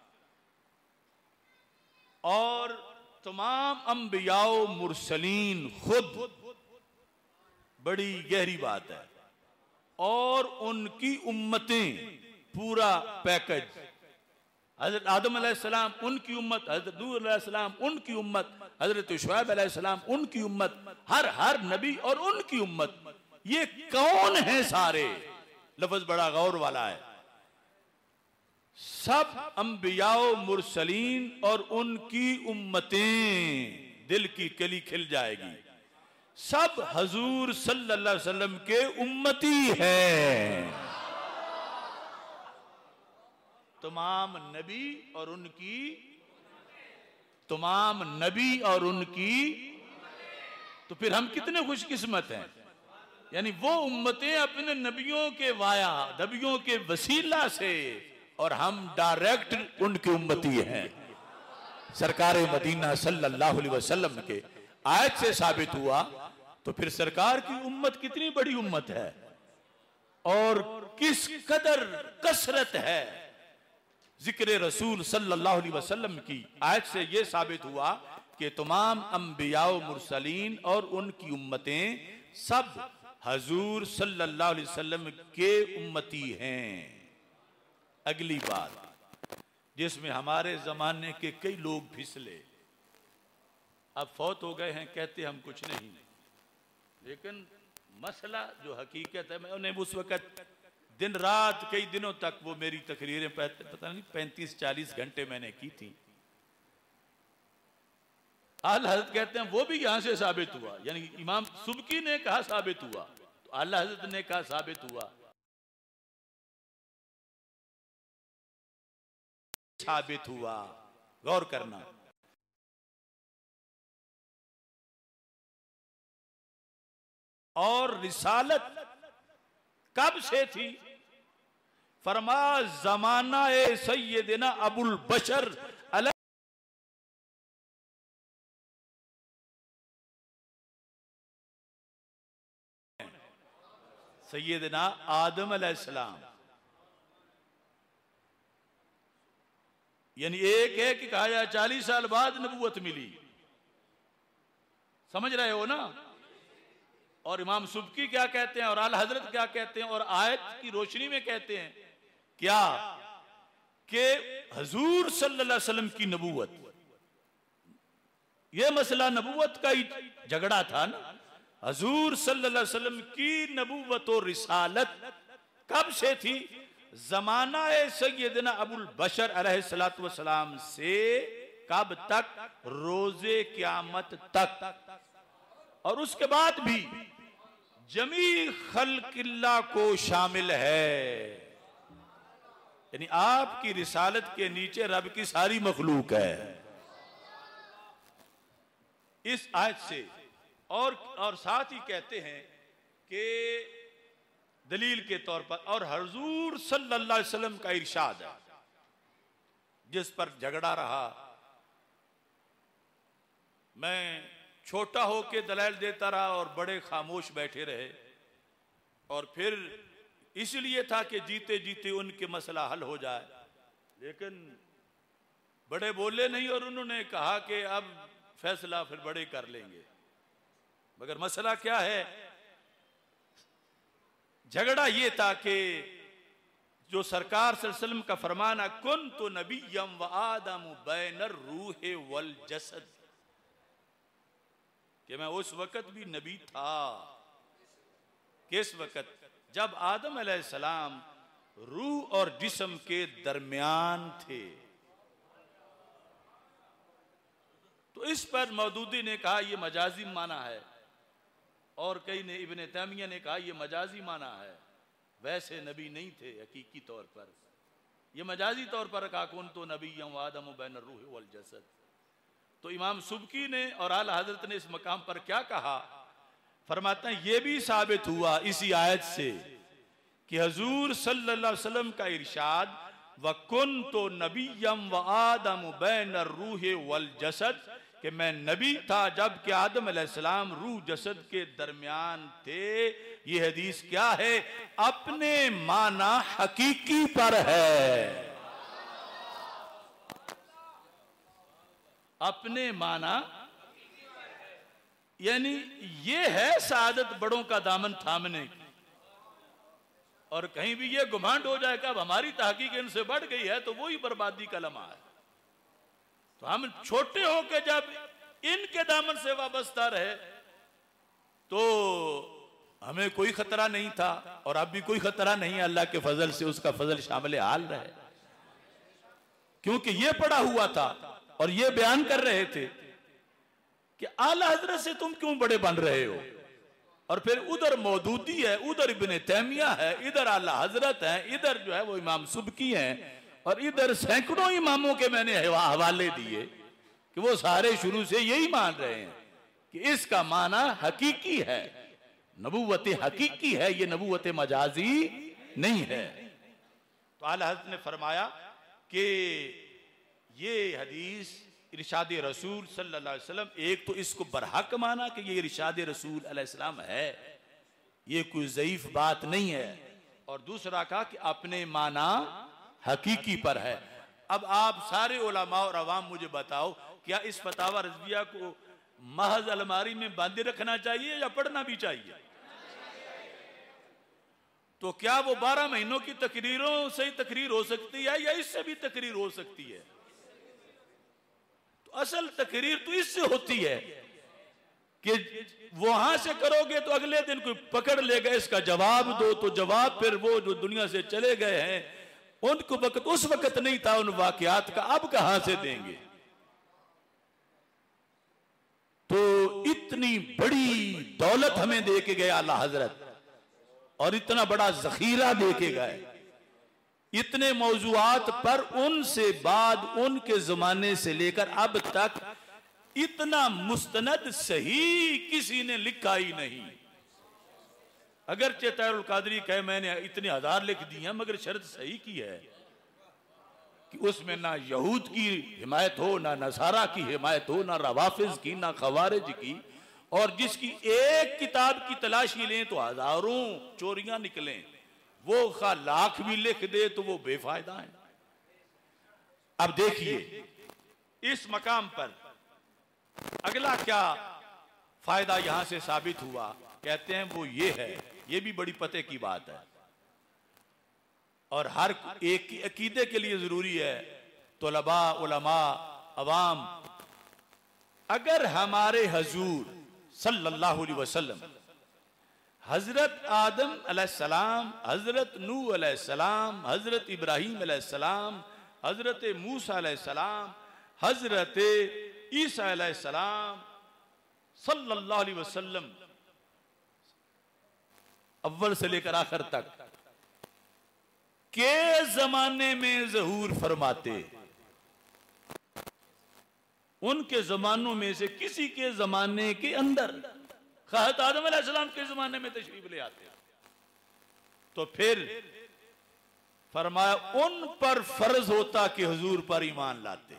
Speaker 3: और तमाम अंबियाओ मुरसलीन खुद, बड़ी गहरी बात है, और उनकी उम्मतें, पूरा पैकेज, हजरत आदम अलैहिस्सलाम उनकी उम्मत, हजरत नूह अलैहिस्सलाम उनकी उम्मत, हजरत शुएब अलैहिस्सलाम उनकी उम्मत, हर नबी और उनकी उम्मत, ये कौन है सारे? लफ्ज बड़ा गौर वाला है। सब अंबियाओ मुरसलीन और उनकी उम्मतें, दिल की कली खिल जाएगी, सब हजूर सल्लल्लाहु अलैहि वसल्लम के उम्मती हैं। तमाम नबी और उनकी, तमाम नबी और उनकी, तो फिर हम कितने खुशकिस्मत हैं। यानी वो उम्मतें अपने नबियों के वाया, नबियों के वसीला से, और हम डायरेक्ट उनके उम्मती हैं। सरकार मदीना सल्लल्लाहु अलैहि वसल्लम के आयत से साबित हुआ, तो फिर सरकार की उम्मत कितनी बड़ी उम्मत है और किस कदर कसरत है जिक्र रसूल सल्लल्लाहु अलैहि वसल्लम की। आयत से यह साबित हुआ कि तमाम अंबियाओ मुरसलीन और उनकी उम्मतें सब हजूर सल्लल्लाहु अलैहि वसल्लम के उम्मती हैं। अगली बात, जिसमें हमारे जमाने के कई लोग फिसले, अब फौत हो गए हैं, कहते हम कुछ नहीं, लेकिन मसला जो हकीकत है, मैं उन्हें उस वक़्त दिन रात कई दिनों तक वो मेरी तकरीरें पता नहीं 35-40 घंटे मैंने की थी। आला हज़रत कहते हैं वो भी यहां से साबित हुआ, यानी इमाम सुबकी ने कहा साबित हुआ, तो आला हज़रत ने कहा साबित हुआ, साबित हुआ। गौर करना, और रिसालत कब से थी? फरमा जमाना ए सैयदना अबुल बशर सैयदना आदम अलैहिस्सलाम, यानी एक है कि कहा जाए 40 साल बाद नबूवत मिली, समझ रहे हो ना। और इमाम सुबकी क्या कहते हैं और आला हजरत क्या कहते हैं, और आयत की रोशनी में कहते हैं क्या कि हजूर सल्लल्लाहु अलैहि वसल्लम की नबूवत, यह मसला नबूवत का ही झगड़ा था ना। हजूर सल्लल्लाहु अलैहि वसल्लम की नबूवत और रिसालत कब से थी? जमाना सैयदना अबुल बशर अलैहिस्सलातु वस्सलाम से कब तक? रोजे क़यामत तक। और उसके बाद भी जमी खल्किल्लाह को शामिल है, यानी आपकी रिसालत के नीचे रब की सारी मखलूक है। इस आयत से और साथ ही कहते हैं कि दलील के तौर पर, और हजूर सल्लल्लाहु अलैहि वसल्लम का इरशाद है जिस पर झगड़ा रहा। मैं छोटा होके दलाइल देता रहा और बड़े खामोश बैठे रहे, और फिर इसलिए था कि जीते जीते उनके मसला हल हो जाए, लेकिन बड़े बोले नहीं और उन्होंने कहा कि अब फैसला फिर बड़े कर लेंगे। मगर मसला क्या है? झगड़ा ये था कि जो सरकार सल्लल्लाहु अलैहि वसल्लम का फरमाना कुन्तु नबिय्यम व आदम बैनर रूह वल जसद, कि मैं उस वक्त भी नबी था। किस वक्त? जब आदम अलैहिस्सलाम रूह और जिस्म के दरमियान थे। तो इस पर मौदूदी ने कहा यह मजाजी माना है, और कई ने, इब्ने तैमिया ने कहा यह मजाजी माना है, वैसे नबी नहीं थे हकीकी तौर पर। यह मजाजी तौर पर कहा कुन तो नबी आदम बैन रूह वल जसद। तो इमाम सुबकी ने और आला हजरत ने इस मकाम पर क्या कहा, फरमाते हैं यह भी साबित हुआ इसी आयत से कि हजूर सल्लल्लाहु अलैहि वसल्लम का इरशाद व कुन तो नबीयम व आदम बैन रूह वल जसद, कि मैं नबी था जबकि आदम अलैहिस्सलाम रूह जसद के दरमियान थे। ये हदीस क्या है? अपने माना हकीकी पर है। अपने माना यानी ये है सादत बड़ों का दामन थामने की। और कहीं भी ये गुमांड हो जाए कि अब हमारी तहकीक इनसे बढ़ गई है तो वही बर्बादी का लम्हा है। तो हम छोटे होकर जब इनके दामन से वाबस्ता रहे तो हमें कोई खतरा नहीं था, और अब भी कोई खतरा नहीं है। अल्लाह के फजल से उसका फजल शामिल हाल रहे, क्योंकि ये पड़ा हुआ था और ये बयान कर रहे थे कि आला हजरत से तुम क्यों बड़े बन रहे हो। और फिर उधर मौदूदी है, उधर इब्ने तैमिया है, इधर आला हजरत है, इधर जो है वो इमाम सुबकी हैं, और इधर सैकड़ों इमामों के मैंने हवाले दिए कि वो सारे शुरू से यही मान रहे हैं कि इसका माना हकीकी है, नबूवत हकीकी है, ये नबूवत मजाजी नहीं है। तो आला हजरत ने फरमाया कि ये हदीस इरशाद रसूल सल्लल्लाहु अलैहि वसल्लम, एक तो इसको बरहक माना कि ये इरशाद रसूल अलैहिस्सलाम है, ये कोई ज़ईफ बात नहीं है, और दूसरा कहा कि अपने माना हकीकी पर है। अब आप सारे उलमा और अवाम मुझे बताओ, क्या इस फतावा रज़विया को महज अलमारी में बांधे रखना चाहिए या पढ़ना भी चाहिए? तो क्या वो 12 महीनों की तकरीरों से ही तकरीर हो सकती है या इससे भी तकरीर हो सकती है? तो असल तकरीर तो इससे होती है कि वहां से करोगे तो अगले दिन कोई पकड़ लेगा, इसका जवाब दो, तो जवाब फिर वो जो दुनिया से चले गए हैं उनको वक्त उस वक्त नहीं था उन वाकयात का, अब कहां से देंगे? तो इतनी बड़ी दौलत हमें दे के गया आला हजरत, और इतना बड़ा जखीरा दे के गए, इतने मौजूआत पर उनसे बाद उनके जमाने से लेकर अब तक इतना मुस्तनद सही किसी ने लिखा ही नहीं। अगर तैरुल कादरी कहे मैंने इतने 1000 लिख दिए हैं, मगर शर्त सही की है कि उसमें ना यहूद की हिमायत हो, ना नसारा की हिमायत हो, ना रवाफिज की, ना खवारिज की, और जिसकी एक किताब की तलाशी लें तो हजारों चोरियां निकलें, वो खा लाख भी लिख दे तो वो बेफायदा है। अब देखिए इस मकाम पर अगला क्या फायदा यहां से साबित हुआ, कहते हैं वो ये है, ये भी बड़ी पते की बात है और हर एक की अकीदे के लिए जरूरी है, तलबा उलमा अवाम। अगर हमारे हजूर सल्लल्लाहु अलैहि वसल्लम हजरत आदम अलैहिस्सलाम, हजरत नूह अलैहिस्सलाम, हजरत इब्राहीम अलैहिस्सलाम, हजरत मूसा अलैहिस्सलाम, हजरत ईसा अलैहिस्सलाम सल्लल्लाहु अलैहि वसल्लम अव्वल से लेकर आखिर तक के जमाने में ज़हूर फरमाते, उनके जमानों में से किसी के जमाने के अंदर हज़रत आदम अलैहिस्सलाम के जमाने में तशरीफ ले आते, तो फिर फरमाया उन पर फर्ज होता कि हुजूर पर ईमान लाते,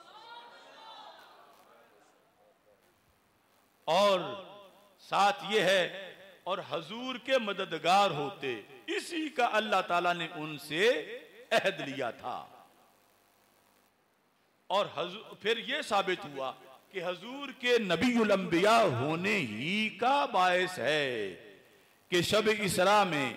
Speaker 3: और साथ ये है और हुजूर के मददगार होते। इसी का अल्लाह ताला ने उनसे अहद लिया था। और फिर यह साबित हुआ कि हुजूर के नबीउल अंबिया होने ही का बायस है कि शब इसरा में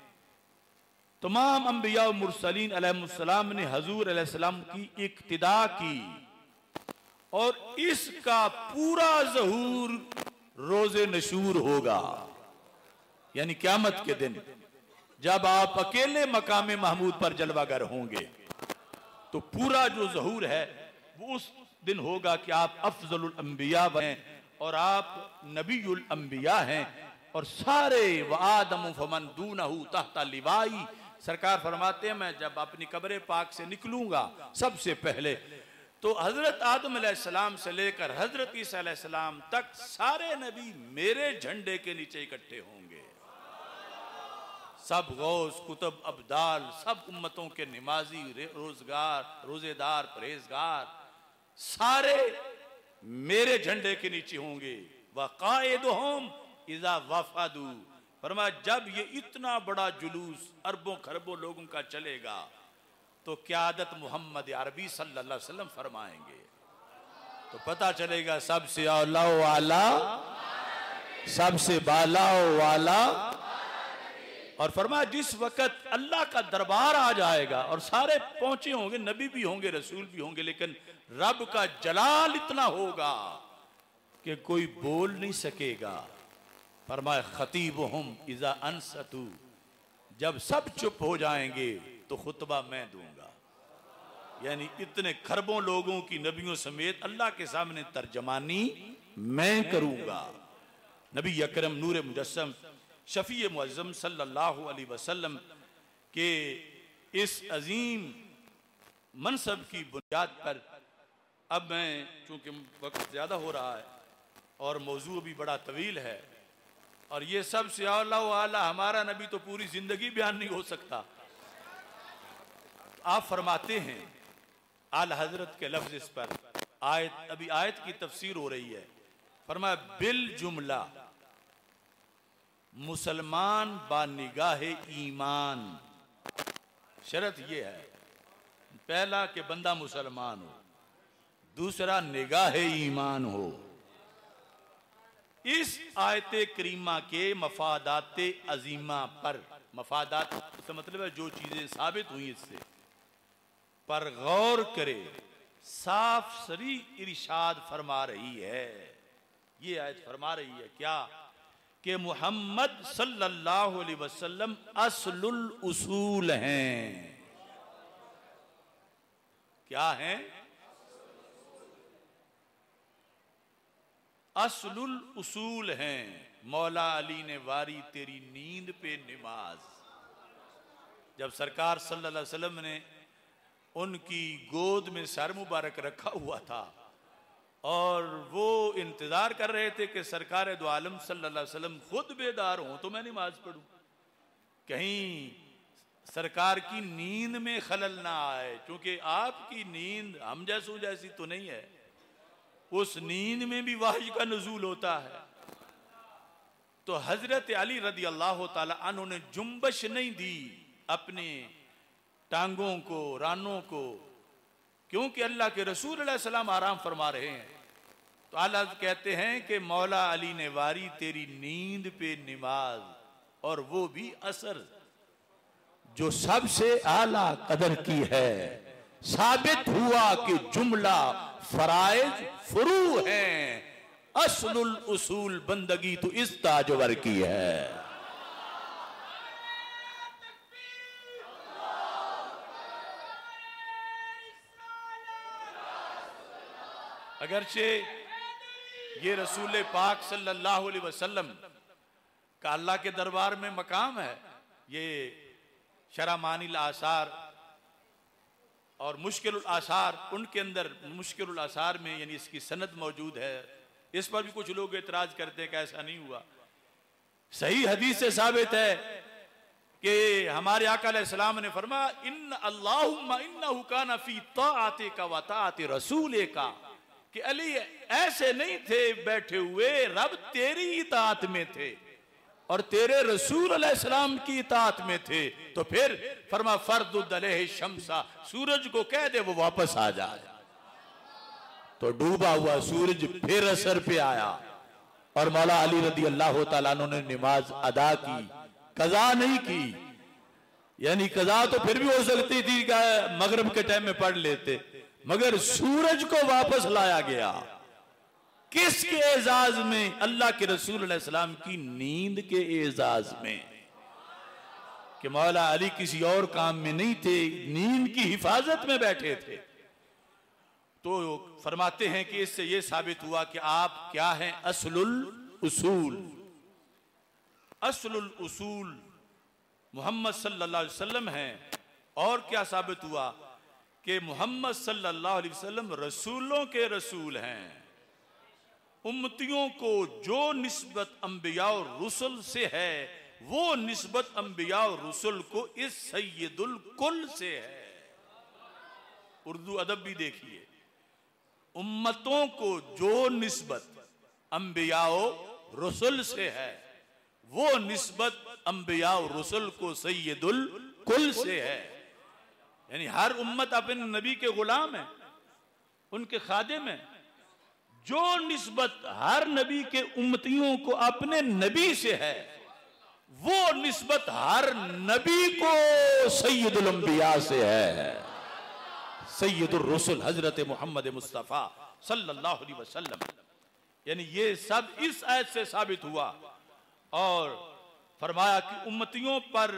Speaker 3: तमाम अंबिया मुरसलीन अलैहिस्सलाम ने हुजूर अलैहिस्सलाम की इक्तिदा की, और इसका पूरा ज़हूर रोजे नशूर होगा, यानी क़यामत के दिन जब आप अकेले मकाम महमूद पर जलवागर होंगे तो पूरा जो ज़हूर है वो उस दिन होगा कि आप अफजलुल अंबिया हैं और आप नबीयुल अंबिया हैं, और सारे व आदम फमन दूनहु तहता लिवाई। सरकार फरमाते हैं मैं जब अपनी कब्र पाक से निकलूंगा सबसे पहले तो हजरत आदम अलैहिस्सलाम से लेकर हजरत ईसा अलैहिस्सलाम तक सारे नबी मेरे झंडे के नीचे इकट्ठे होंगे। सब गौस कुतुब अब्दाल, सब उम्मतों के नमाजी, रोजेदार, परहेजगार सारे मेरे झंडे के नीचे होंगे। वक़ाइदुहुम इज़ा वफ़दू, फरमाया जब ये इतना बड़ा जुलूस अरबों खरबों लोगों का चलेगा तो क़यादत मोहम्मद अरबी सल्लल्लाहु अलैहि वसल्लम फरमाएंगे, तो पता चलेगा सबसे औला वाला, सबसे बाला वाला। और फरमाया जिस वक़्त अल्लाह का दरबार आ जाएगा और सारे पहुंचे होंगे, नबी भी होंगे, रसूल भी होंगे, लेकिन रब का जलाल इतना होगा कि कोई बोल नहीं सकेगा। फरमाया खतीबुहुम इज़ा अनसतू, जब सब चुप हो जाएंगे तो खुतबा मैं दूंगा। यानी इतने खरबों लोगों की नबियों समेत अल्लाह के सामने तर्जमानी मैं करूंगा। नबी अकरम नूर मुजस्सम शफी मुअज़्ज़म सल्लल्लाहु अलैहि वसल्लम के इस अजीम मनसब की बुनियाद पर अब मैं, चूंकि वक्त ज़्यादा हो रहा है और मौजू भी बड़ा तवील है और ये सब से आला हमारा नबी तो पूरी जिंदगी बयान नहीं हो सकता। आप फरमाते हैं आला हजरत के लफ्ज इस पर आयत, अभी आयत की तफसीर हो रही है। फरमाया बिल जुमला मुसलमान बा निगाह ईमान, शर्त यह है पहला कि बंदा मुसलमान हो, दूसरा निगाह ईमान हो। इस आयत करीमा के मफादात अजीमा पर, मफादात इसका मतलब है जो चीजें साबित हुई इससे पर गौर करे, साफ सरी इरशाद फरमा रही है। ये आयत फरमा रही है क्या कि मुहम्मद सल्लल्लाहु अलैहि वसल्लम असलुल उसूल हैं। क्या हैं? असलुल उसूल हैं। मौला अली ने वारी तेरी नींद पे नमाज, जब सरकार सल्लल्लाहु अलैहि वसल्लम ने उनकी गोद में सर मुबारक रखा हुआ था और वो इंतजार कर रहे थे कि सरकार दो आलम सल्लल्लाहु अलैहि वसल्लम खुद बेदार हों तो मैं नमाज पढ़ूं, कहीं सरकार की नींद में खलल ना आए, क्योंकि आपकी नींद हम जैसों जैसी तो नहीं है, उस नींद में भी वाही का नुज़ूल होता है। तो हजरत अली रदी अल्लाह ताला अन्हु ने जुम्बश नहीं दी अपने टांगों को, रानों को, क्योंकि अल्लाह के रसूल अलैहि सलाम आराम फरमा रहे हैं। तो आला कहते हैं कि मौला अली ने वारी तेरी नींद पे नमाज, और वो भी असर जो सबसे आला कदर की है। साबित हुआ कि जुमला फराइज फुरू हैं, असलुल उसूल बंदगी तो इस ताजवर की है। अगरचे ये रसूल पाक सल्लल्लाहु अलैहि वसल्लम का अल्लाह के दरबार में मकाम है, ये शरामानिल आसार और मुश्किल आसार, उनके अंदर मुश्किल आसार में यानी इसकी सनद मौजूद है। इस पर भी कुछ लोग एतराज करते हैं कि ऐसा नहीं हुआ। सही हदीस से साबित है कि हमारे आका अलैहिस्सलाम ने फरमाया इन अल्लाहुम्मा इन्नहु काना फी ताअतिका व ताअति रसूलिका, कि अली ऐसे नहीं थे बैठे हुए, रब तेरी इताअत में थे और तेरे रसूल अलैहिस्सलाम की इताअत में थे। तो फिर फरमा फर्दुद अलैहि शम्सा, सूरज को कह दे वो वापस आ जाए। तो डूबा हुआ सूरज फिर असर पे आया और मौला अली रदी अल्लाह तआला अन्हु ने नमाज अदा की, कज़ा नहीं की। यानी कज़ा तो फिर भी हो सकती थी, मगरिब के टाइम में पढ़ लेते, मगर सूरज को वापस लाया गया। किसके एजाज में? अल्लाह के रसूल अलैहि सलाम की नींद के एजाज में। कि मौला अली किसी और काम में नहीं थे, नींद की हिफाजत में बैठे थे। तो फरमाते हैं कि इससे यह साबित हुआ कि आप क्या हैं? असलुल उसूल। असलुल उसूल मोहम्मद सल्लल्लाहु अलैहि वसल्लम हैं। और क्या साबित हुआ? कि मोहम्मद सल्लल्लाहु अलैहि वसल्लम रसूलों के रसूल हैं। उम्मतियों को जो निस्बत अंबिया और रुsul से है, वो निस्बत अंबिया और रुsul को इस सैयदुल कुल से है। उर्दू अदब भी देखिए, उम्मतों को जो निस्बत अंबिया और रुsul से है, वो निस्बत अंबिया और रुsul को सैयदुल कुल से है। यानी हर उम्मत अपने नबी के गुलाम है, उनके खादिम है। जो निस्बत हर नबी के उम्मतियों को अपने नबी से है, वो निस्बत हर नबी को सैयदुल अंबिया से है। सैयदुर रुsul हजरत मोहम्मद मुस्तफ़ा सल्लल्लाहु अलैहि वसल्लम। यानी ये सब इस आयत से साबित हुआ। और फरमाया कि उम्मतियों पर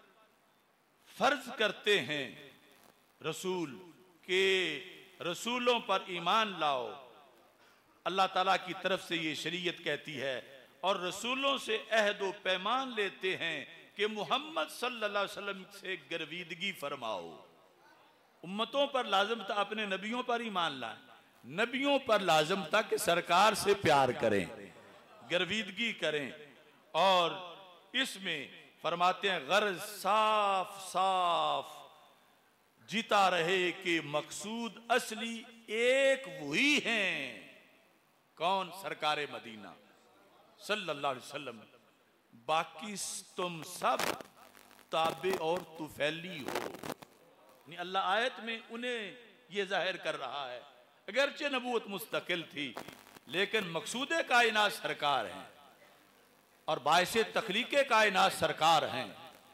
Speaker 3: फर्ज करते हैं रसूल के रसूलों पर ईमान लाओ। अल्लाह ताला की तरफ से ये शरीयत कहती है। और रसूलों से अहद व पैमान लेते हैं कि मोहम्मद सल्लल्लाहु अलैहि वसल्लम से गर्विदगी फरमाओ। उम्मतों पर लाजम था अपने नबियों पर ईमान लाएं, नबियों पर लाजम था कि सरकार से प्यार करें, गर्विदगी करें। और इसमें फरमाते हैं गर्ज साफ साफ जीता रहे कि मकसूद असली एक वही हैं। कौन? सरकारे मदीना सल्लल्लाहु अलैहि वसल्लम। बाकी तुम सब ताबे और तुफैली हो। अल्लाह आयत में उन्हें यह जाहिर कर रहा है, अगरचे नबूवत मुस्तकिल थी, लेकिन मकसूद कायनात सरकार हैं और बायसे तख्लीक कायनात सरकार हैं।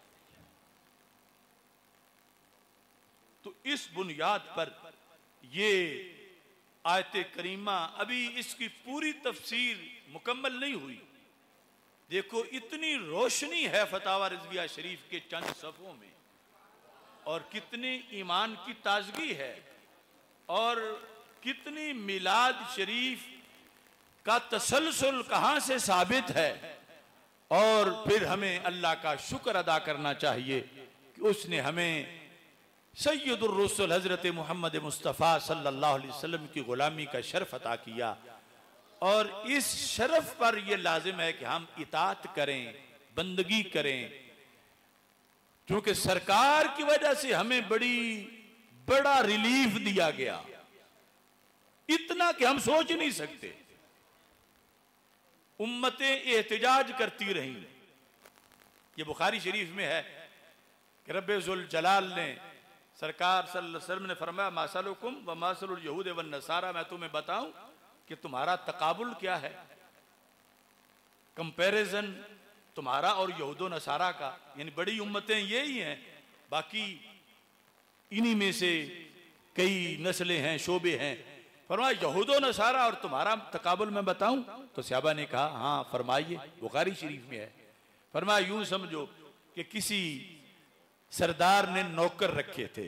Speaker 3: तो इस बुनियाद पर ये आयत करीमा, अभी इसकी पूरी तफसीर मुकम्मल नहीं हुई। देखो इतनी रोशनी है फतावा रिजविया शरीफ के चंद सफ़ों में, और कितनी ईमान की ताजगी है, और कितनी मिलाद शरीफ का तसलसल कहाँ से साबित है। और फिर हमें अल्लाह का शुक्र अदा करना चाहिए कि उसने हमें सैयदुर रुsul हजरत मोहम्मद मुस्तफ़ा सल्लल्लाहु अलैहि वसल्लम की गुलामी का शर्फ अता किया। और इस शर्फ पर यह लाजिम है कि हम इताअत करें, बंदगी करें, क्योंकि सरकार की वजह से हमें बड़ा रिलीफ दिया गया, इतना कि हम सोच नहीं सकते। उम्मतें एहतिजाज करती रहीं। ये बुखारी शरीफ में है कि रब्बे जुल जलाल ने, सरकार सल्लल्लाहु अलैहि वसल्लम ने फरमाया, मासलुकुम व मासलुल यहूद व नसारा, मैं तुम्हें बताऊं कि तुम्हारा तकाबुल क्या है, कंपैरिजन तुम्हारा और यहूदो नसारा का। यानी बड़ी उम्मतें यही हैं, बाकी इन्हीं में से कई नस्लें हैं, शोबे हैं। फरमाया यहूदो नसारा और तुम्हारा तकाबुल मैं बताऊं? तो सहाबा ने कहा हाँ फरमाइए, बुखारी शरीफ में है। फरमाया यूं समझो कि किसी सरदार ने नौकर रखे थे।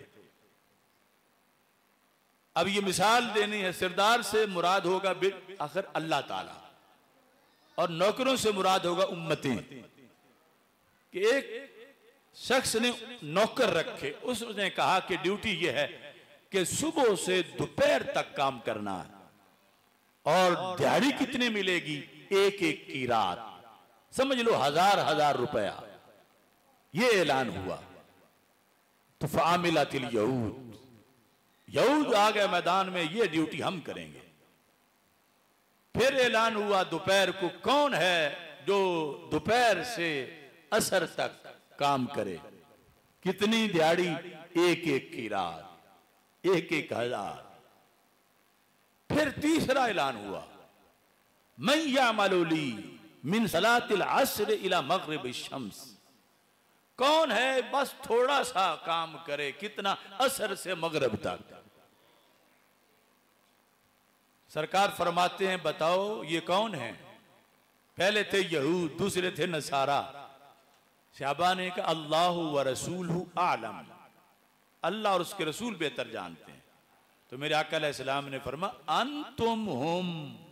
Speaker 3: अब ये मिसाल देनी है, सरदार से मुराद होगा आखिर अल्लाह ताला, और नौकरों से मुराद होगा उम्मतें। कि एक शख्स ने नौकर रखे, उसने कहा कि ड्यूटी यह है कि सुबह से दोपहर तक काम करना है, और दिहाड़ी कितने मिलेगी? एक एक की रात, समझ लो 1000 रुपया। ये ऐलान हुआ तो फामिलातिल यहूद, यहूद आ गए मैदान में, ये ड्यूटी हम करेंगे। फिर ऐलान हुआ दोपहर को, कौन है जो दोपहर से असर तक काम करे? कितनी दिहाड़ी? एक एक की रात, एक एक 1000। फिर तीसरा ऐलान हुआ, मैं यामलुली मिन सलातिल अस्र इला मगरिब शम्स, कौन है बस थोड़ा सा काम करे, कितना? असर से मगरिब तक। सरकार फरमाते हैं बताओ ये कौन है? पहले थे यहूद, दूसरे थे नसारा। सहाबा ने कहा अल्लाह व रसूलहु आलम, अल्लाह और उसके रसूल बेहतर जानते हैं। तो मेरे आका अलैहिस्सलाम ने फरमाया अंतुम हुम,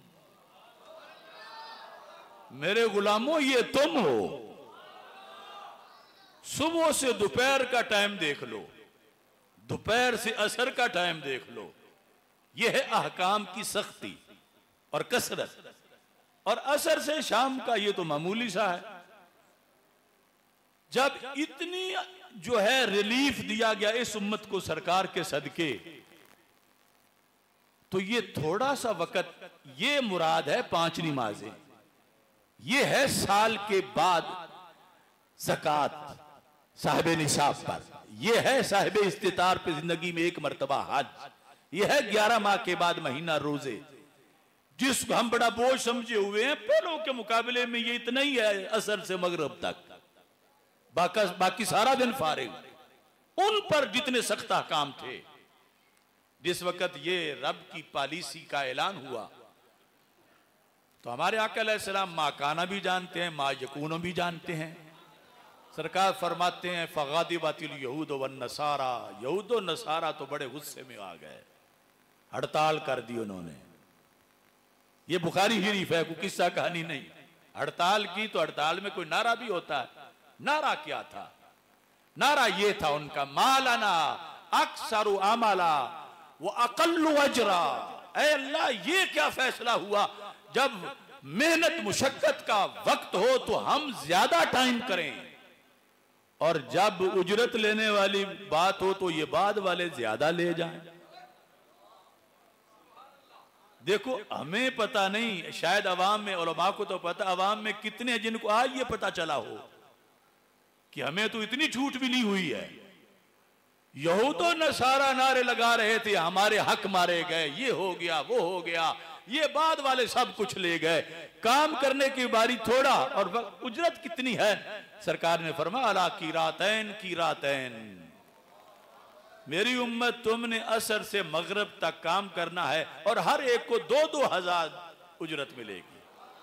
Speaker 3: मेरे गुलामों ये तुम हो। सुबह से दोपहर का टाइम देख लो, दोपहर से असर का टाइम देख लो, यह है अहकाम की सख्ती और कसरत। और असर से शाम का ये तो मामूली सा है। जब इतनी जो है रिलीफ दिया गया इस उम्मत को सरकार के सदके, तो ये थोड़ा सा वक्त, ये मुराद है 5 नमाजें, ये है साल के बाद ज़कात साहिब निसाब पर, ये है साहिब इस्तितार पे जिंदगी में 1 मरतबा हज, ये है 11 माह के बाद महीना रोजे, जिसको हम बड़ा बोझ समझे हुए हैं। पहलों के मुकाबले में ये इतना ही है असर से मगरब तक, बाकी सारा दिन फारिग। उन पर जितने सख्त काम थे, जिस वक्त ये रब की पॉलिसी का ऐलान हुआ, तो हमारे आका अलैहिस्सलाम माँ काना भी जानते हैं, माँ यकूनो भी जानते हैं। सरकार फरमाते हैं फ़गादिबातिल यहूद वन नसारा, यहूद व नसारा तो बड़े गुस्से में आ गए, हड़ताल कर दी उन्होंने। ये बुखारी शरीफ है, कोई किस्सा कहानी नहीं। हड़ताल की तो हड़ताल में कोई नारा भी होता है। नारा क्या था? नारा ये था उनका, मालाना अक्सरु अमला वो अकल्लु अजरा। ऐ अल्लाह, ये क्या फैसला हुआ, जब मेहनत मुशक्कत का वक्त हो तो हम ज्यादा टाइम करें, और जब उजरत लेने वाली बात हो तो ये बाद वाले ज्यादा ले जाएं। देखो, हमें पता नहीं, शायद अवाम में, उलमा को तो पता, अवाम में कितने जिनको आज ये पता चला हो कि हमें तो इतनी छूट मिली हुई है। यहूदो नसारा नारे लगा रहे थे हमारे हक मारे गए, ये हो गया वो हो गया, ये बाद वाले सब कुछ ले गए, काम करने की बारी थोड़ा और उजरत कितनी है। सरकार ने फरमाया अला कीरातैन, मेरी उम्मत तुमने असर से मगरब तक काम करना है और हर एक को 2-2 हजार उजरत मिलेगी।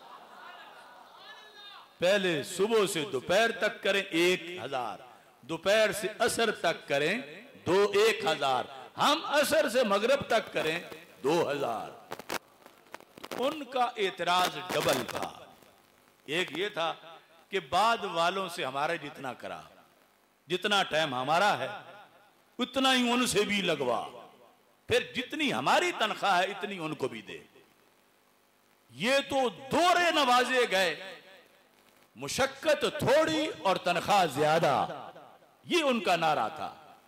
Speaker 3: पहले सुबह से दोपहर तक करें 1000, दोपहर से असर तक करें 1000, हम असर से मगरब तक करें 2000। उनका एतराज डबल था। एक ये था कि बाद वालों से हमारे जितना करा, जितना टाइम हमारा है उतना ही उनसे भी लगवा, फिर जितनी हमारी तनख्वाह है इतनी उनको भी दे। ये तो दोहरे नवाजे गए, मुशक्कत थोड़ी और तनख्वाह ज्यादा, ये उनका नारा था।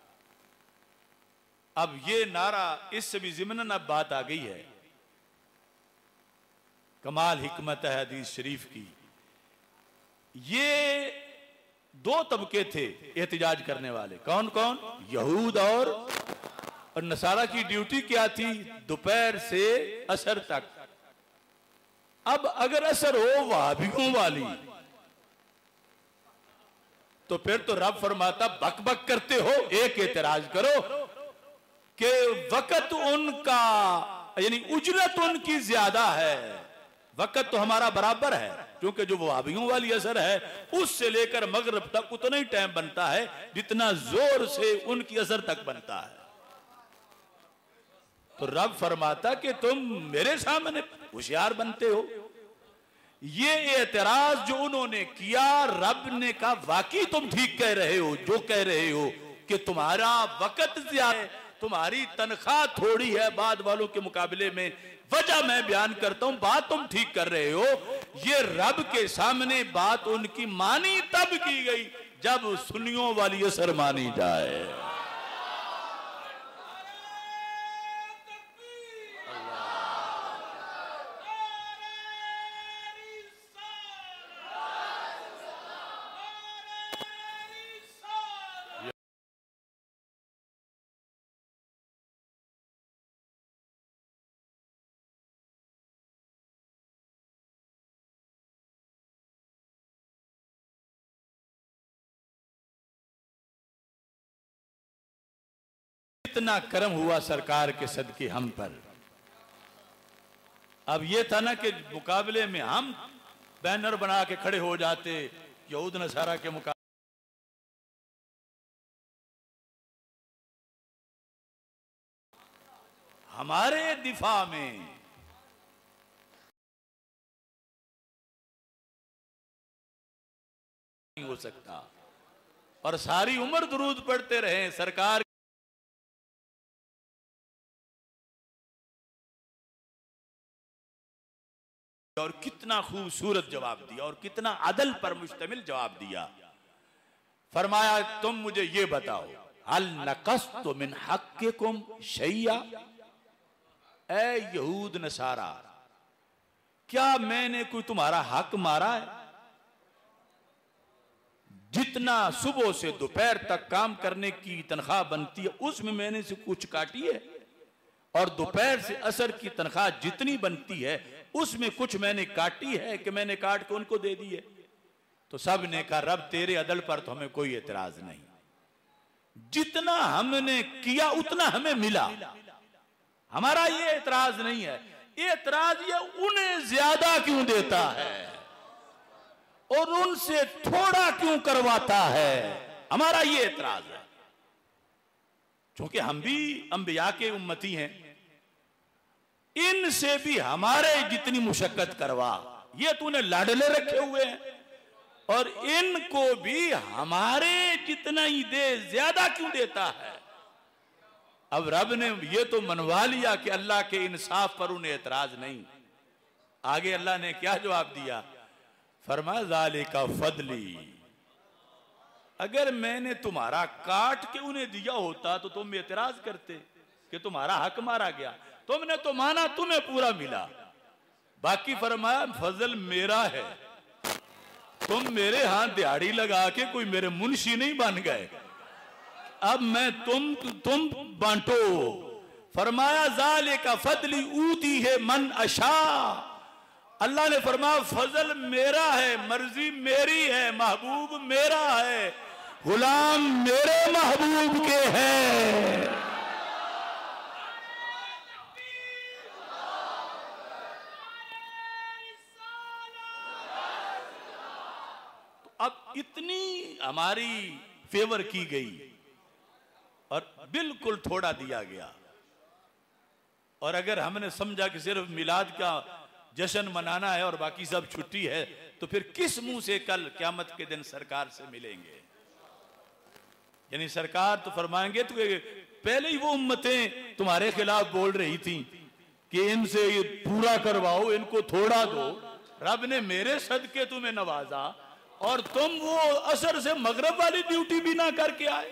Speaker 3: अब ये नारा, इससे भी ज़िमनन अब बात आ गई है, कमाल हिकमत है हदीस शरीफ की। ये 2 तबके थे एहतिजाज करने वाले, कौन कौन? यहूद और नसारा की ड्यूटी क्या थी? दोपहर से असर तक। अब अगर असर हो वहाबियों वाली तो फिर तो रब फरमाता बक बक करते हो, एक एतराज करो कि वक़्त उनका, यानी उजरत उनकी ज्यादा है, वक़्त तो हमारा बराबर है, क्योंकि जो वहाबियों वाली असर है उससे लेकर मगरब तक उतना ही टाइम बनता है जितना जोर से उनकी असर तक बनता है। तो रब फरमाता कि तुम मेरे सामने होशियार बनते हो। ये एतराज जो उन्होंने किया, रब ने कहा वाकई तुम ठीक कह रहे हो जो कह रहे हो कि तुम्हारा वक़्त ज्यादा है, तुम्हारी तनख्वाह थोड़ी है बाद वालों के मुकाबले में। वजह मैं बयान करता हूं, बात तुम ठीक कर रहे हो। ये रब के सामने बात उनकी मानी तब की गई जब सुन्नियों वाली असर मानी जाए। इतना करम हुआ सरकार के सदके हम पर। अब ये था ना कि मुकाबले में हम बैनर बना के खड़े हो जाते यहूद नसारा के मुकाबले, हमारे दिफा में नहीं हो सकता। और सारी उम्र दुरूद पढ़ते रहे सरकार, और कितना खूबसूरत जवाब दिया और कितना अदल पर मुश्तमिल जवाब दिया। फरमाया तुम मुझे ये बताओ, हल नक़स्तु मिन हक़्क़िकुम शैया, ए यहूद नसारा, क्या मैंने कोई तुम्हारा हक मारा है? जितना सुबह से दोपहर तक काम करने की तनख्वाह बनती है उसमें मैंने से कुछ काटी है, और दोपहर से असर की तनख्वाह जितनी बनती है उसमें कुछ मैंने काटी है कि मैंने काट के उनको दे दी है? तो सब ने कहा रब तेरे अदल पर तो हमें कोई एतराज नहीं, जितना हमने किया उतना हमें मिला, हमारा ये एतराज नहीं है। एतराज ये उन्हें ज्यादा क्यों देता है और उनसे थोड़ा क्यों करवाता है, हमारा ये एतराज है। क्योंकि हम भी अंबिया के उम्मती हैं, इनसे भी हमारे जितनी मुशक्कत करवा, ये तूने लाडले रखे हुए हैं, और इनको भी हमारे जितना ही दे, ज्यादा क्यों देता है? अब रब ने ये तो मनवा लिया कि अल्लाह के इंसाफ पर उन्हें एतराज नहीं। आगे अल्लाह ने क्या जवाब दिया? फरमाया ज़ालिका फदली, अगर मैंने तुम्हारा काट के उन्हें दिया होता तो तुम एतराज करते कि तुम्हारा हक मारा गया। तुमने तो माना, तुम्हें पूरा मिला। बाकी फरमाया फजल मेरा है, तुम मेरे हाथ दिहाड़ी लगा के कोई मेरे मुंशी नहीं बन गए, अब मैं तुम बांटो। फरमाया ज़ालिका फदली ऊती है मन अशा, अल्लाह ने फरमाया फजल मेरा है, मर्जी मेरी है, महबूब मेरा है, गुलाम मेरे महबूब के हैं। अब इतनी हमारी फेवर की गई और बिल्कुल थोड़ा दिया गया। और अगर हमने समझा कि सिर्फ मिलाद का जश्न मनाना है और बाकी सब छुट्टी है, तो फिर किस मुंह से कल क़यामत के दिन सरकार से मिलेंगे? यानी सरकार तो फरमाएंगे तो पहले ही वो उम्मतें तुम्हारे खिलाफ बोल रही थी कि इनसे ये पूरा करवाओ, इनको थोड़ा दो। रब ने मेरे सदके तुम्हें नवाजा और तुम वो असर से मगरब वाली ड्यूटी भी ना करके आए।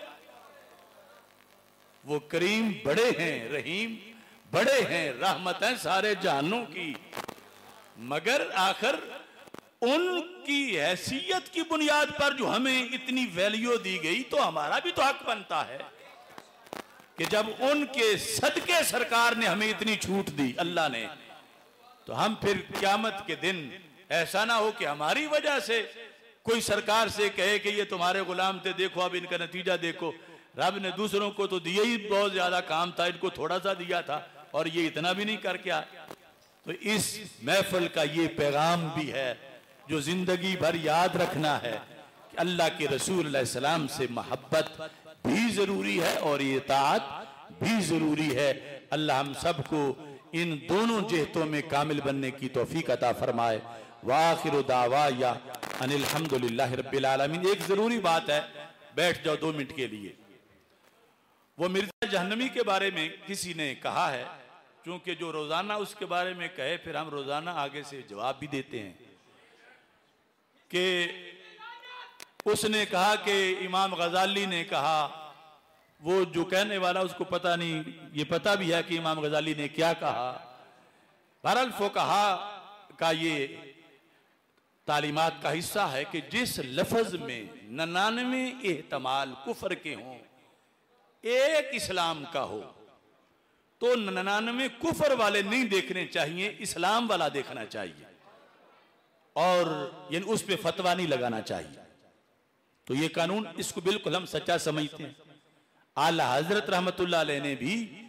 Speaker 3: वो करीम बड़े हैं, रहीम बड़े हैं, रहमत है सारे जहानों की, मगर आखिर उनकी हैसियत की बुनियाद पर जो हमें इतनी वैल्यू दी गई, तो हमारा भी तो हक बनता है कि जब उनके सदके सरकार ने हमें इतनी छूट दी अल्लाह ने, तो हम फिर क़यामत के दिन ऐसा ना हो कि हमारी वजह से कोई सरकार से कहे कि ये तुम्हारे गुलाम थे, देखो अब इनका नतीजा देखो। रब ने दूसरों को तो दिया ही बहुत ज्यादा काम था, इनको थोड़ा सा दिया था और ये इतना भी नहीं करके आए। तो इस महफिल का ये पैगाम भी है जो जिंदगी भर याद रखना है कि अल्लाह के रसूल सलाम से मोहब्बत भी जरूरी है और इताअत भी जरूरी है। अल्लाह हम सबको इन दोनों जहतों में कामिल बनने की तौफीक अता फरमाए। वाखिर दावाया अनिल हम्दुलिल्लाहि रब्बिल आलमीन। एक जरूरी बात है, बैठ जाओ 2 मिनट के लिए। वो मिर्जा जहन्नमी के बारे में किसी ने कहा है, क्योंकि जो रोजाना उसके बारे में कहे फिर हम रोजाना आगे से जवाब भी देते हैं, कि उसने कहा कि इमाम गजाली ने कहा, वो जो कहने वाला उसको पता नहीं, ये पता भी है कि इमाम गजाली ने क्या कहा। बहरहाल फुक़हा का ये तालीमात का हिस्सा है कि जिस लफ्ज में 99 एहतमाल कुफर के हों, एक इस्लाम का हो, तो 99 कुफर वाले नहीं देखने चाहिए, इस्लाम वाला देखना चाहिए और यानी उस पर फतवा नहीं लगाना चाहिए। तो ये कानून, इसको बिल्कुल हम सच्चा समझते हैं। आला हजरत रहमतुल्लाह अलैह ने भी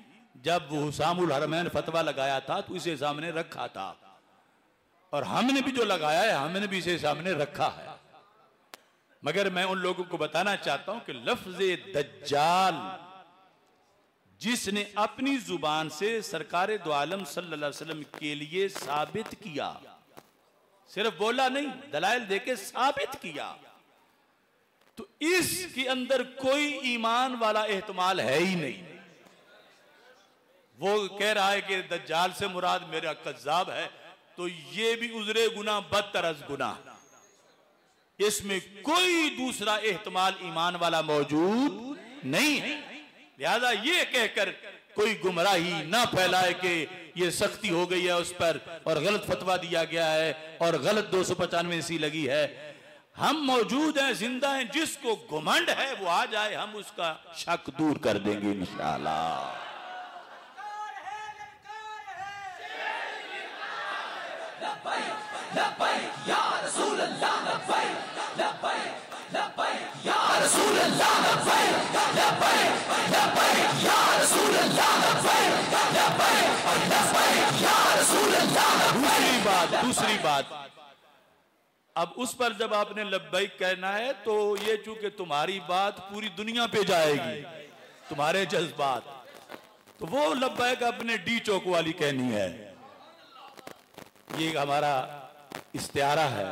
Speaker 3: जब हुसामुल हरमैन फतवा लगाया था तो इसे सामने रखा था, और हमने भी जो लगाया है हमने भी इसे सामने रखा है। मगर मैं उन लोगों को बताना चाहता हूं कि लफ्ज़े दज्जाल जिसने अपनी जुबान से सरकारे दो आलम सल्लल्लाहु अलैहि वसल्लम के लिए साबित किया, सिर्फ बोला नहीं, दलाइल देके साबित किया, तो इसके अंदर कोई ईमान वाला एहतमाल है ही नहीं। वो कह रहा है कि दज्जाल से मुराद मेरा कज़्ज़ाब है, तो ये भी उज़रे गुना बदतर अज़ गुनाह, इसमें कोई दूसरा एहतमाल ईमान वाला मौजूद नहीं है। लिहाजा ये कहकर कोई गुमराही ना फैलाए कि ये सख्ती हो गई है उस पर और गलत फतवा दिया गया है और गलत 295 सी लगी है। हम मौजूद हैं, जिंदा हैं, जिसको घुमंड है वो आ जाए, हम उसका शक दूर कर देंगे इंशाअल्लाह। दूसरी बात, अब उस पर जब आपने लब्बैक कहना है तो ये चूंकि तुम्हारी बात पूरी दुनिया पे जाएगी, तुम्हारे जज्बात, तो वो लब्बैक अपने डी चौक वाली कहनी है। ये हमारा इस्तिआरा है।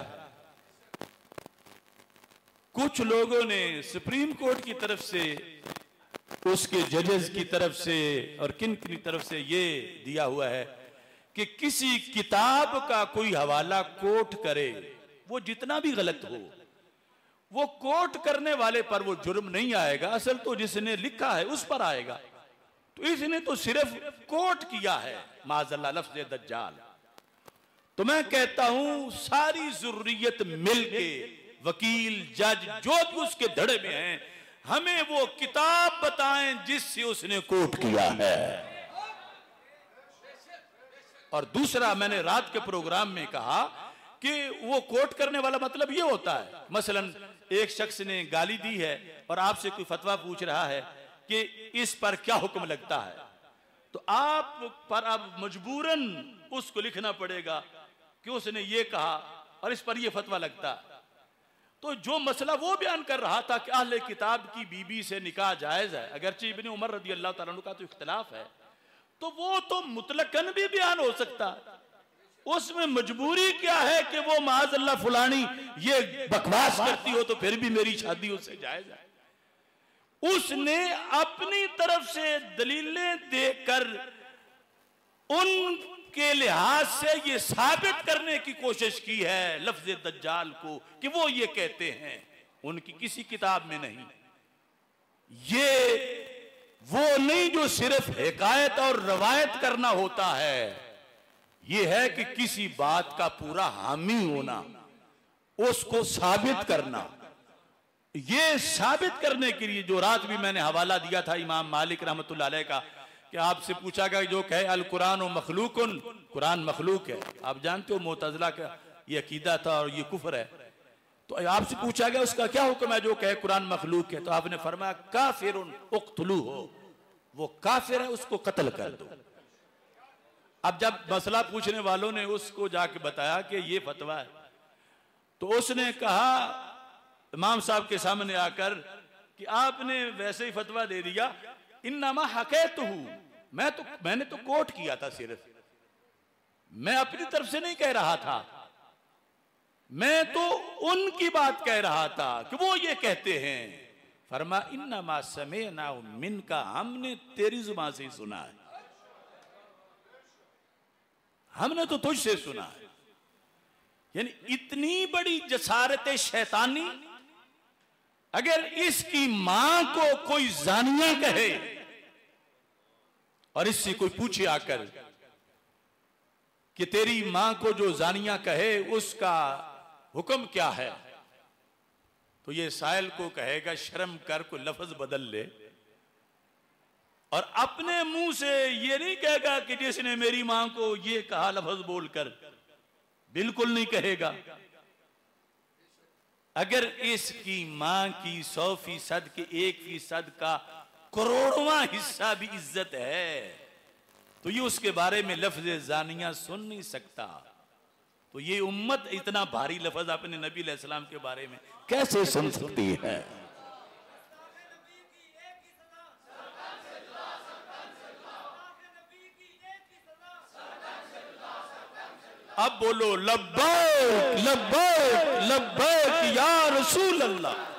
Speaker 3: कुछ लोगों ने सुप्रीम कोर्ट की तरफ से, उसके जजेस की तरफ से और किन की तरफ से ये दिया हुआ है कि किसी किताब का कोई हवाला कोट करे, वो जितना भी गलत हो, वो कोट करने वाले पर वो जुर्म नहीं आएगा, असल तो जिसने लिखा है उस पर आएगा। तो इसने तो सिर्फ कोट किया है माज़अल्लाह लफ्ज़ दज्जाल। तो मैं कहता हूं सारी ज़ुर्रियत मिलके, वकील, जज, जो भी उसके धड़े में हैं, हमें वो किताब बताएं जिससे उसने कोट किया है। और दूसरा, मैंने रात के प्रोग्राम में कहा कि वो कोट करने वाला मतलब ये होता है, मसलन एक शख्स ने गाली दी है और आपसे कोई फतवा पूछ रहा है कि इस पर क्या हुक्म लगता है, तो आप पर अब मजबूरन उसको लिखना पड़ेगा कि उसने ये कहा और इस पर ये फतवा लगता है। तो जो मसला वो बयान कर रहा था कि अहले किताब की बीबी से निकाह जायज है, अगरचे इब्ने उमर रदी अल्लाह तआला अन्हु का तो इख्तिलाफ है, तो वो तो मुतलकन भी बयान हो सकता है। उसमें मजबूरी क्या है कि वो माज़अल्लाह फुलानी ये बकवास करती हो तो फिर भी मेरी शादी उससे जायज है। उसने अपनी तरफ से दलीलें देकर उनके लिहाज से ये साबित करने की कोशिश की है लफ्ज़ दज्जाल को कि वो ये कहते हैं, उनकी किसी किताब में नहीं। ये वो नहीं जो सिर्फ हिकायत और रवायत करना होता है, ये है कि किसी बात का पूरा हामी होना, उसको साबित करना। ये साबित करने के लिए जो रात भी मैंने हवाला दिया था इमाम मालिक रहमतुल्लाह अलैह का, कि आपसे पूछा गया जो कहे अल कुरान मखलूकुन, कुरान मखलूक है, आप जानते हो मुतज़िला का ये अकीदा था और ये कुफ्र है, तो आपसे पूछा गया उसका क्या हुक्म है जो कहे कुरान मखलूक है, तो आपने फरमाया काफिरुन उक़्तुलू हो, वो काफिर है उसको कत्ल कर दो। अब जब मसला पूछने वालों ने उसको जाके बताया कि ये फतवा है, तो उसने कहा इमाम साहब के सामने आकर कि आपने वैसे ही फतवा दे दिया, इन्नमा हक़ैतुहु, मैंने तो कोट किया था, सिर्फ मैं अपनी तरफ से नहीं कह रहा था, मैं तो उनकी बात कह रहा था कि वो ये कहते हैं। फरमा इन्नमा समेना मिनका, हमने तेरी जुबान से ही सुना है, हमने तो तुझसे सुना है। यानी इतनी बड़ी जसारत शैतानी, अगर इसकी मां को कोई जानिया कहे और इससे कोई पूछे आकर कि तेरी मां को जो जानिया कहे उसका हुक्म क्या है, तो ये साइल को कहेगा शर्म कर, कोई लफ्ज बदल ले, और अपने मुंह से ये नहीं कहेगा कि जिसने मेरी मां को ये कहा लफ्ज बोलकर, बिल्कुल नहीं कहेगा। अगर इसकी मां की 100% के 1% का करोड़वां हिस्सा भी इज्जत है, तो ये उसके बारे में लफ्ज जानिया सुन नहीं सकता। तो ये उम्मत इतना भारी लफ्ज अपने नबी अलैहिस्सलाम के बारे में कैसे सुन सकती है? अब बोलो लब्बैक लब्बैक लब्बैक या रसूल अल्लाह।